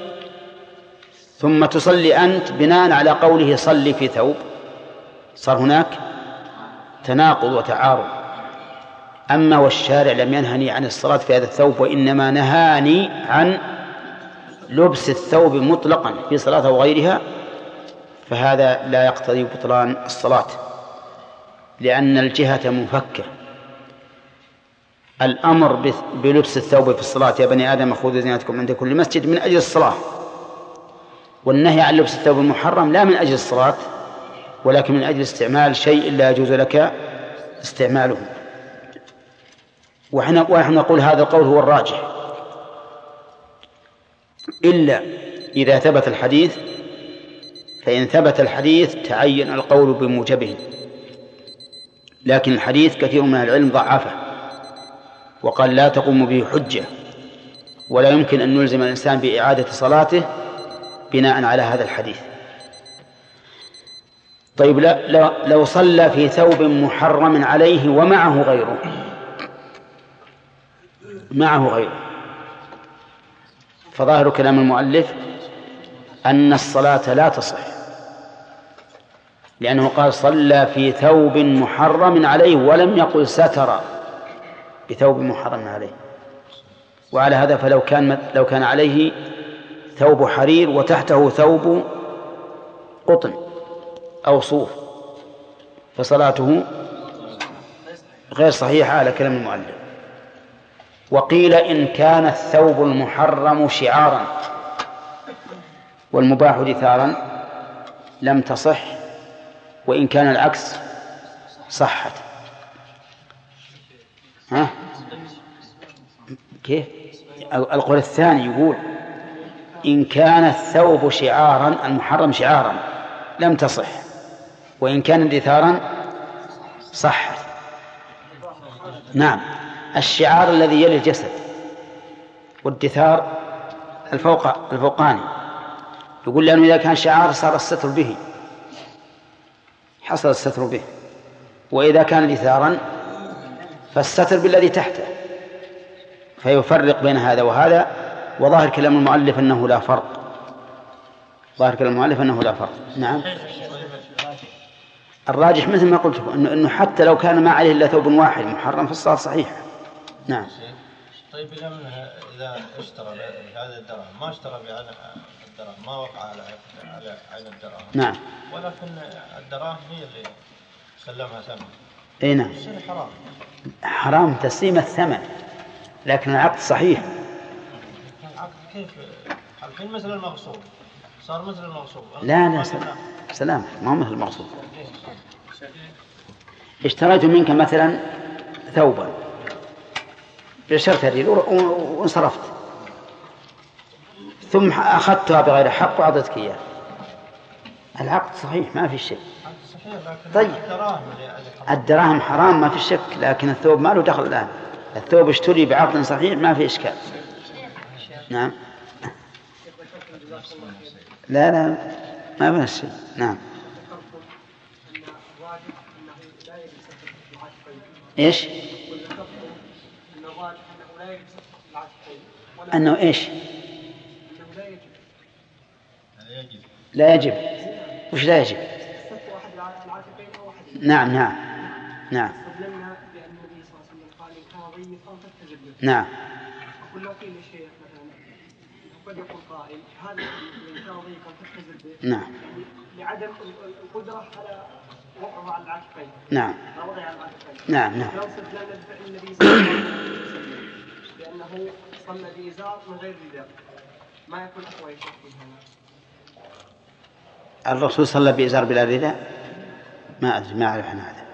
ثم تصلي أنت بناء على قوله صلي في ثوب، صار هناك تناقض وتعارض. أما والشارع لم ينهني عن الصلاة في هذا الثوب، وإنما نهاني عن لبس الثوب مطلقا في صلاة أو غيرها، فهذا لا يقتضي بطلان الصلاة، لأن الجهة منفكة. الأمر بلبس الثوب في الصلاة يا بني آدم خذوا زينتكم عند كل مسجد من أجل الصلاة، والنهي عن لبس الثوب المحرم لا من أجل الصلاة ولكن من أجل استعمال شيء لا يجوز لك استعماله. ونحن نقول هذا القول هو الراجح، إلا إذا ثبت الحديث، فإن ثبت الحديث تعين القول بموجبه، لكن الحديث كثير من العلم ضعفه وقال لا تقوم به حجة، ولا يمكن أن نلزم الإنسان بإعادة صلاته بناء على هذا الحديث. طيب لو صلى في ثوب محرم عليه ومعه غيره، معه غيره، فظاهر كلام المؤلف أن الصلاة لا تصح، لأنه قال صلى في ثوب محرم عليه ولم يقل ستر بثوب محرم عليه. وعلى هذا فلو كان لو كان عليه ثوب حرير وتحته ثوب قطن أو صوف فصلاته غير صحيحة على كلام المؤلف. وقيل إن كان الثوب المحرم شعارا والمباح دثارا لم تصح، وإن كان العكس صحت. ها؟ كيف؟ القول الثاني يقول إن كان الثوب شعارا المحرم شعارا لم تصح، وإن كان دثارا صحت. نعم، الشعار الذي يلي الجسد، والدثار الفوق الفوقاني. يقول لأنه إذا كان شعار صار الستر به، حصل الستر به، وإذا كان دثارا فالستر بالذي تحته، فيفرق بين هذا وهذا. وظاهر كلام المؤلف أنه لا فرق، ظاهر كلام المؤلف أنه لا فرق. نعم، الراجح مثل ما قلت إنه, إنه حتى لو كان ما عليه إلا ثوب واحد محرم فالصلاة صحيحة. نعم. طيب إذا اشترى هذا الدرهم ما اشترى بعين الدرهم، ما وقع على على عين الدرهم. نعم. ولكن الدراهم هي اللي سلمها ثمن. اي نعم. حرام. حرام تسليم الثمن، لكن العقد صحيح. العقد كيف؟ الحين مثل المغصوب، صار مثل المغصوب. لا لا سلام, سلام. ما هو مثل المغصوب. اشتريت منك مثلا ثوبا بشرط الريل وانصرفت، ثم أخذتها بغير حق وأعطيتك إياه، العقد صحيح ما في شك. طيب الدراهم حرام ما في شك، لكن الثوب ما له دخل الآن. الثوب اشتري بعقد صحيح ما في إشكال. نعم. لا لا ما في شيء. نعم. إيش؟ أنه إيش؟ لا يجب. وش لا يجب؟ نعم نعم نعم نعم. أقول لو قيل الشيخ مثلا قد يقول قائل هذا الإنسان ضيقا تتزل به نعم لعدم القدرة على وقعه على العاتقين. نعم وضع على العاتقين. نعم نعم. لو استدلنا بفعل النبي صلى الله عليه وسلم لأنه صلى بإزار من غير رداء ما يكون أقوى يشوف هذا. الرسول صلى بإزار بلا رداء؟ ما أدري، ما أعرف عن هذا.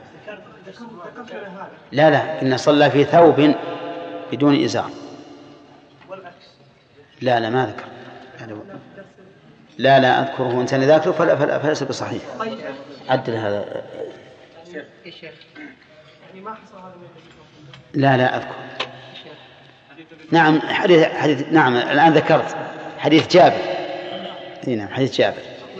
لا لا، إن صلى في ثوب بدون إزار. لا لا ما ذكر. لا لا أذكره، إنسان ذاكره فلا فلا فليس بصحيح. عدل هذا. لا لا أذكر. نعم حديث حديث نعم الآن ذكرت حديث جابر. نعم حديث جابر.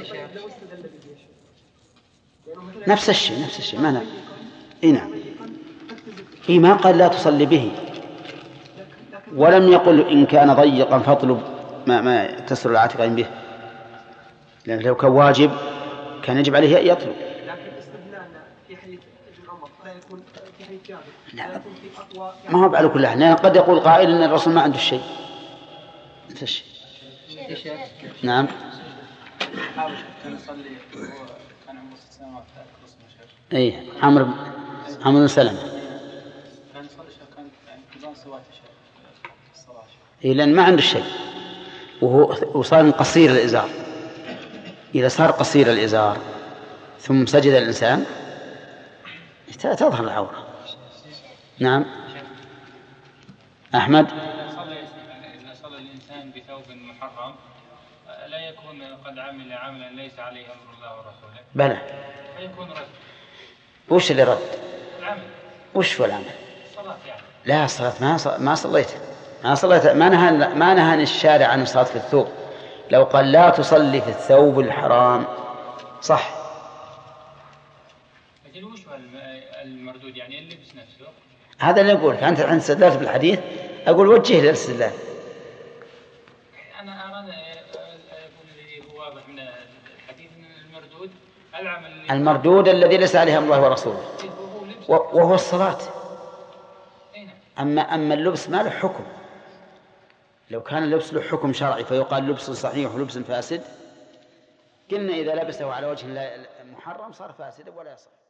نفس الشيء نفس الشيء ما نعم إيه نعم إيه ما قال لا تصلي به ولم يقل إن كان ضيقا فاطلب ما, ما تسر العاتقين به، لأن لو كان واجب كان يجب عليه يطلب. لكن استدلالنا في حديث ابن عمر لا يكون في حديث جابر لا يكون في أقوى يعني ما هو على كل حال قد يقول قائل إن الرسول ما عنده شيء نفس الشيء. نعم كان يصلي كان عمره ست سنوات اي عمرو عمرو بن سلمة كان يصلي كان يعني نظام سوات في الصلاة اي لأن ما عنده شيء وهو وصار قصير الإزار. إذا صار قصير الإزار ثم سجد الإنسان تظهر العورة. نعم أحمد إذا صلى الإنسان بثوب محرم لا يكون قد عمل عملا ليس عليه أمر الله ورسوله بلى فيكون رد. وش اللي رد؟ العمل. وش هو العمل؟ الصلاة يعني. لا الصلاة ما ص... ما صليت ما صليت ما نهى ما نهى الشارع عن الصلاة في الثوب. لو قال لا تصلي في الثوب الحرام صح. لكن وش المردود يعني اللبس نفسه؟ هذا اللي نقول أنت عند استدلال بالحديث أقول وجه للاستدلال. أنا أنا أقول هو واضح من الحديث من المردود العمل المردود الذي ليس عليه الله ورسوله وهو الصلاة. أما أما اللبس ما له حكم. لو كان اللبس له حكم شرعي فيقال لبس صحيح ولبس فاسد قلنا إذا لبسه على وجه محرم صار فاسد ولا يصح.